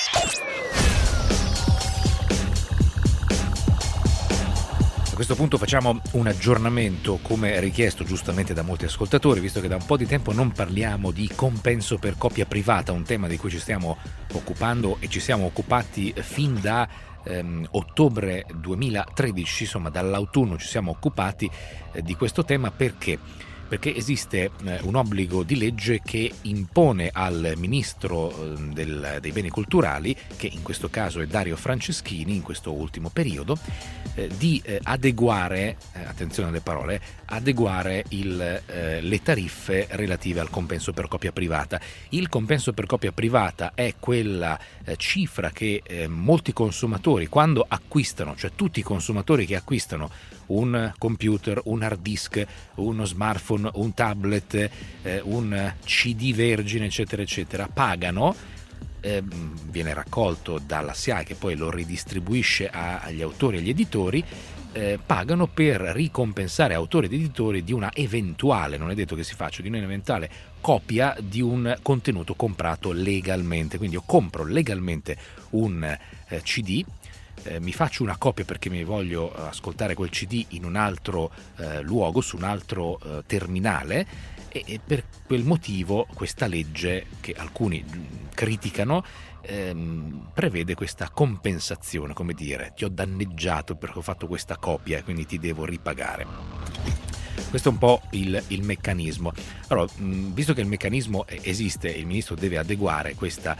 A questo punto facciamo un aggiornamento, come richiesto giustamente da molti ascoltatori, visto che da un po' di tempo non parliamo di compenso per coppia privata, un tema di cui ci stiamo occupando e ci siamo occupati fin da ottobre 2013, insomma dall'autunno ci siamo occupati di questo tema. Perché esiste un obbligo di legge che impone al ministro dei beni culturali, che in questo caso è Dario Franceschini, in questo ultimo periodo, di adeguare, attenzione alle parole, adeguare le tariffe relative al compenso per coppia privata. Il compenso per coppia privata è quella cifra che molti consumatori, quando acquistano, cioè tutti i consumatori che acquistano un computer, un hard disk, uno smartphone, un tablet, un CD vergine, eccetera eccetera, pagano, viene raccolto dalla SIAE che poi lo ridistribuisce agli autori e agli editori, pagano per ricompensare autori ed editori di una eventuale, non è detto che si faccia, di un'eventuale copia di un contenuto comprato legalmente. Quindi io compro legalmente un CD, mi faccio una copia perché mi voglio ascoltare quel CD in un altro luogo, su un altro terminale, e per quel motivo questa legge, che alcuni criticano, prevede questa compensazione, come dire: ti ho danneggiato perché ho fatto questa copia e quindi ti devo ripagare. Questo è un po' il meccanismo. Allora, visto che il meccanismo esiste e il ministro deve adeguare queste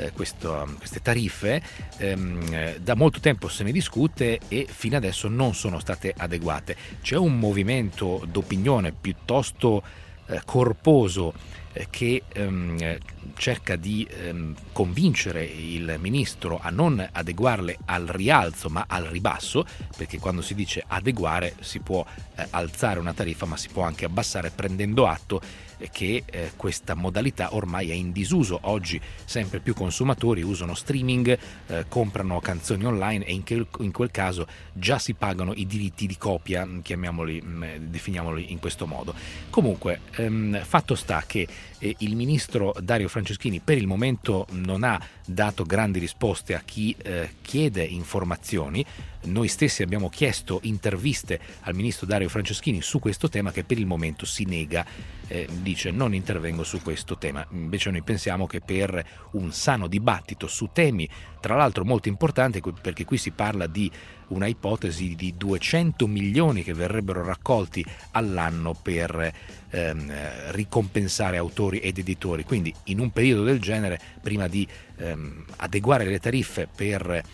tariffe, da molto tempo se ne discute e fino adesso non sono state adeguate. C'è un movimento d'opinione piuttosto corposo che cerca di convincere il ministro a non adeguarle al rialzo ma al ribasso, perché quando si dice adeguare si può alzare una tariffa ma si può anche abbassare, prendendo atto che questa modalità ormai è in disuso. Oggi sempre più consumatori usano streaming, comprano canzoni online e in quel caso già si pagano i diritti di copia, definiamoli in questo modo. Comunque fatto sta che il ministro Dario Franceschini per il momento non ha dato grandi risposte a chi chiede informazioni. Noi stessi abbiamo chiesto interviste al ministro Dario Franceschini su questo tema, che per il momento si nega, dice non intervengo su questo tema. Invece noi pensiamo che per un sano dibattito su temi tra l'altro molto importanti, perché qui si parla di una ipotesi di 200 milioni che verrebbero raccolti all'anno per ricompensare autori ed editori, quindi in un periodo del genere, prima di adeguare le tariffe per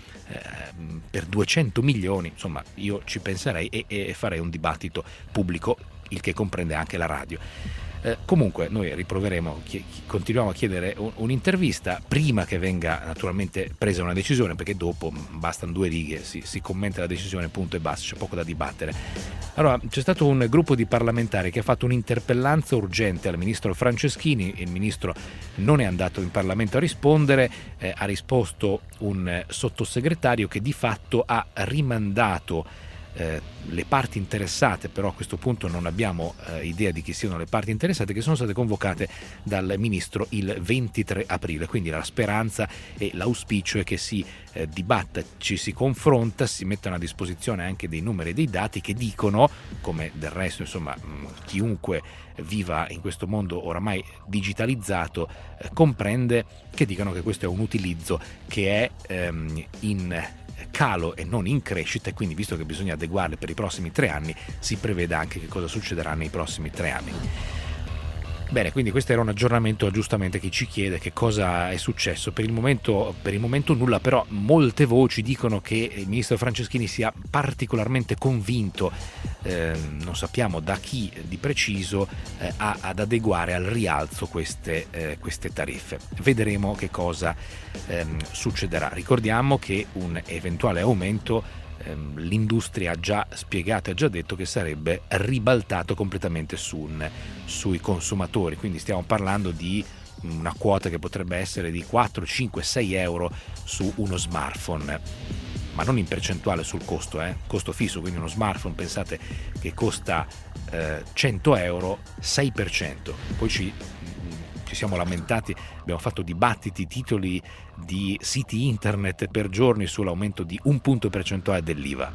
200 milioni, insomma io ci penserei e farei un dibattito pubblico, il che comprende anche la radio. Comunque noi riproveremo, continuiamo a chiedere un'intervista prima che venga naturalmente presa una decisione, perché dopo bastano 2 righe, si commenta la decisione, punto e basta, c'è poco da dibattere. Allora, c'è stato un gruppo di parlamentari che ha fatto un'interpellanza urgente al ministro Franceschini. Il ministro non è andato in Parlamento a rispondere, ha risposto un sottosegretario che di fatto ha rimandato le parti interessate, però a questo punto non abbiamo idea di chi siano le parti interessate, che sono state convocate dal ministro il 23 aprile. Quindi la speranza e l'auspicio è che si dibatta, ci si confronta, si mettano a disposizione anche dei numeri e dei dati che dicono, come del resto insomma chiunque viva in questo mondo oramai digitalizzato comprende, che dicono che questo è un utilizzo che è in calo e non in crescita, e quindi visto che bisogna adeguarle per i prossimi 3 anni, si prevede anche che cosa succederà nei prossimi 3 anni. Bene, quindi questo era un aggiornamento giustamente che ci chiede che cosa è successo. Per il momento nulla, però molte voci dicono che il ministro Franceschini sia particolarmente convinto, non sappiamo da chi di preciso, ad adeguare al rialzo queste tariffe. Vedremo che cosa succederà. Ricordiamo che un eventuale aumento l'industria ha già spiegato e già detto che sarebbe ribaltato completamente sui consumatori, quindi stiamo parlando di una quota che potrebbe essere di 4, 5, 6 euro su uno smartphone, ma non in percentuale sul costo, costo fisso. Quindi uno smartphone, pensate che costa 100 euro, 6%. Poi ci siamo lamentati, abbiamo fatto dibattiti, titoli di siti internet per giorni sull'aumento di 1 punto percentuale dell'IVA.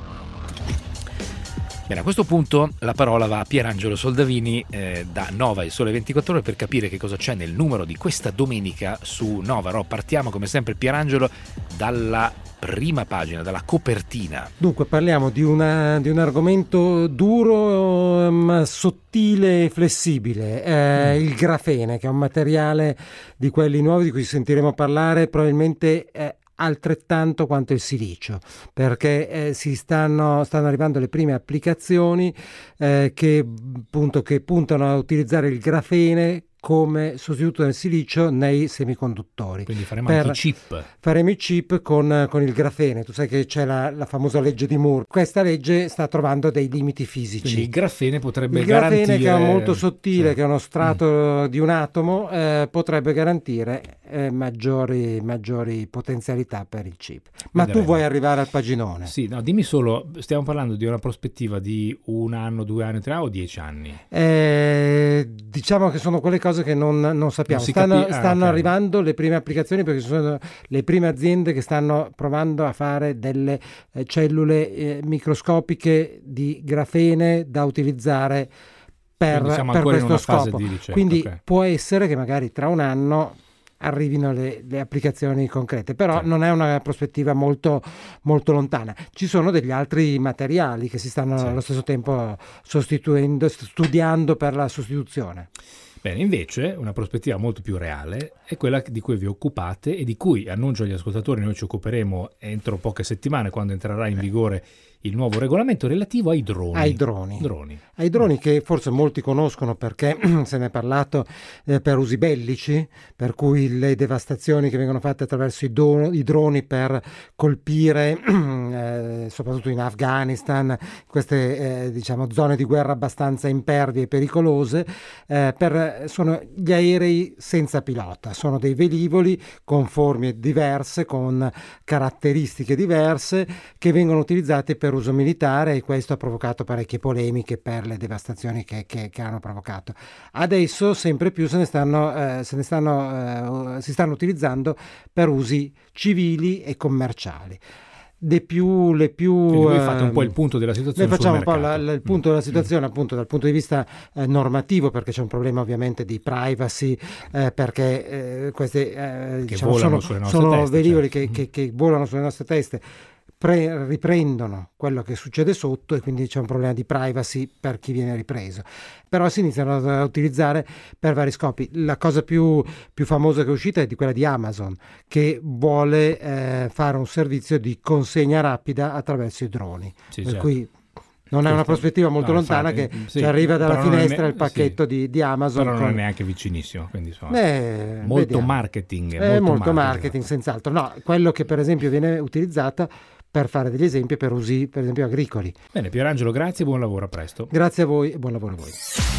Bene, a questo punto la parola va a Pierangelo Soldavini da Nova Il Sole 24 Ore per capire che cosa c'è nel numero di questa domenica su Nova. Partiamo come sempre, Pierangelo, dalla prima pagina, dalla copertina. Dunque parliamo di un argomento duro, ma sottile e flessibile, il grafene, che è un materiale di quelli nuovi di cui sentiremo parlare probabilmente altrettanto quanto il silicio, perché stanno arrivando le prime applicazioni che puntano a utilizzare il grafene come sostituto del silicio nei semiconduttori. Quindi faremo anche i chip. Faremo i chip con il grafene. Tu sai che c'è la famosa legge di Moore. Questa legge sta trovando dei limiti fisici. Quindi il grafene potrebbe garantire... Il grafene, che è molto sottile, sì, che è uno strato di un atomo, potrebbe garantire maggiori potenzialità per il chip. Ma Vedremo. Tu vuoi arrivare al paginone? Sì, no, dimmi solo, stiamo parlando di una prospettiva di 1 anno, 2 anni, 3 anni o 10 anni? Diciamo che sono quelle cose che non sappiamo. Stanno arrivando le prime applicazioni, perché sono le prime aziende che stanno provando a fare delle cellule microscopiche di grafene da utilizzare per questo scopo. Quindi può essere che magari tra 1 anno arrivino le applicazioni concrete, però non è una prospettiva molto, molto lontana. Ci sono degli altri materiali che si stanno allo stesso tempo studiando per la sostituzione. Bene, invece una prospettiva molto più reale è quella di cui vi occupate e di cui, annuncio agli ascoltatori, noi ci occuperemo entro poche settimane, quando entrerà in vigore il nuovo regolamento relativo ai droni. Ai droni che forse molti conoscono perché se ne è parlato per usi bellici, per cui le devastazioni che vengono fatte attraverso i droni per colpire soprattutto in Afghanistan, queste zone di guerra abbastanza impervie e pericolose, sono gli aerei senza pilota, sono dei velivoli con forme diverse, con caratteristiche diverse, che vengono utilizzati per uso militare, e questo ha provocato parecchie polemiche per le devastazioni che hanno provocato. Adesso sempre più si stanno utilizzando per usi civili e commerciali. Quindi voi fate un po' il punto della situazione. Noi facciamo sul un mercato. po' il punto della situazione, appunto dal punto di vista normativo, perché c'è un problema ovviamente di privacy, perché queste sono velivoli che volano sulle nostre teste, riprendono quello che succede sotto, e quindi c'è un problema di privacy per chi viene ripreso. Però si iniziano a utilizzare per vari scopi. La cosa più famosa che è uscita è di quella di Amazon, che vuole fare un servizio di consegna rapida attraverso i droni, cui Non è una prospettiva molto lontana infatti, che sì, ci arriva dalla però non è finestra il pacchetto di Amazon. Però non è neanche vicinissimo, quindi insomma, molto vediamo. marketing. Molto marketing, senz'altro. No, quello che per esempio viene utilizzata per fare degli esempi per usi, per esempio, agricoli. Bene, Pierangelo, grazie e buon lavoro, a presto. Grazie a voi e buon lavoro a voi.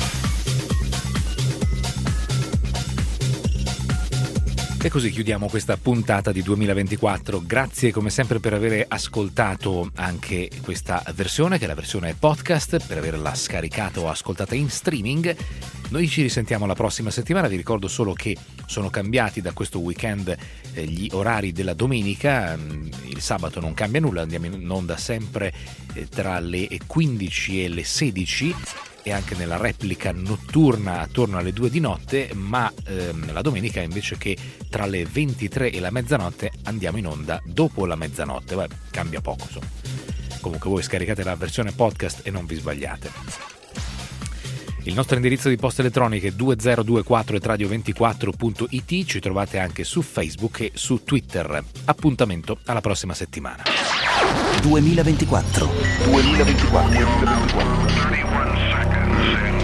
E così chiudiamo questa puntata di 2024. Grazie come sempre per aver ascoltato anche questa versione, che è la versione podcast, per averla scaricata o ascoltata in streaming. Noi ci risentiamo la prossima settimana. Vi ricordo solo che sono cambiati da questo weekend gli orari della domenica. Il sabato non cambia nulla, andiamo in onda sempre tra le 15 e le 16 e anche nella replica notturna attorno alle 2 di notte, ma la domenica invece che tra le 23 e la mezzanotte andiamo in onda dopo la mezzanotte. Beh, cambia poco, insomma. Comunque voi scaricate la versione podcast e non vi sbagliate. Il nostro indirizzo di posta elettronica è 2024@radio24.it, ci trovate anche su Facebook e su Twitter. Appuntamento alla prossima settimana. 2024. 31 seconds.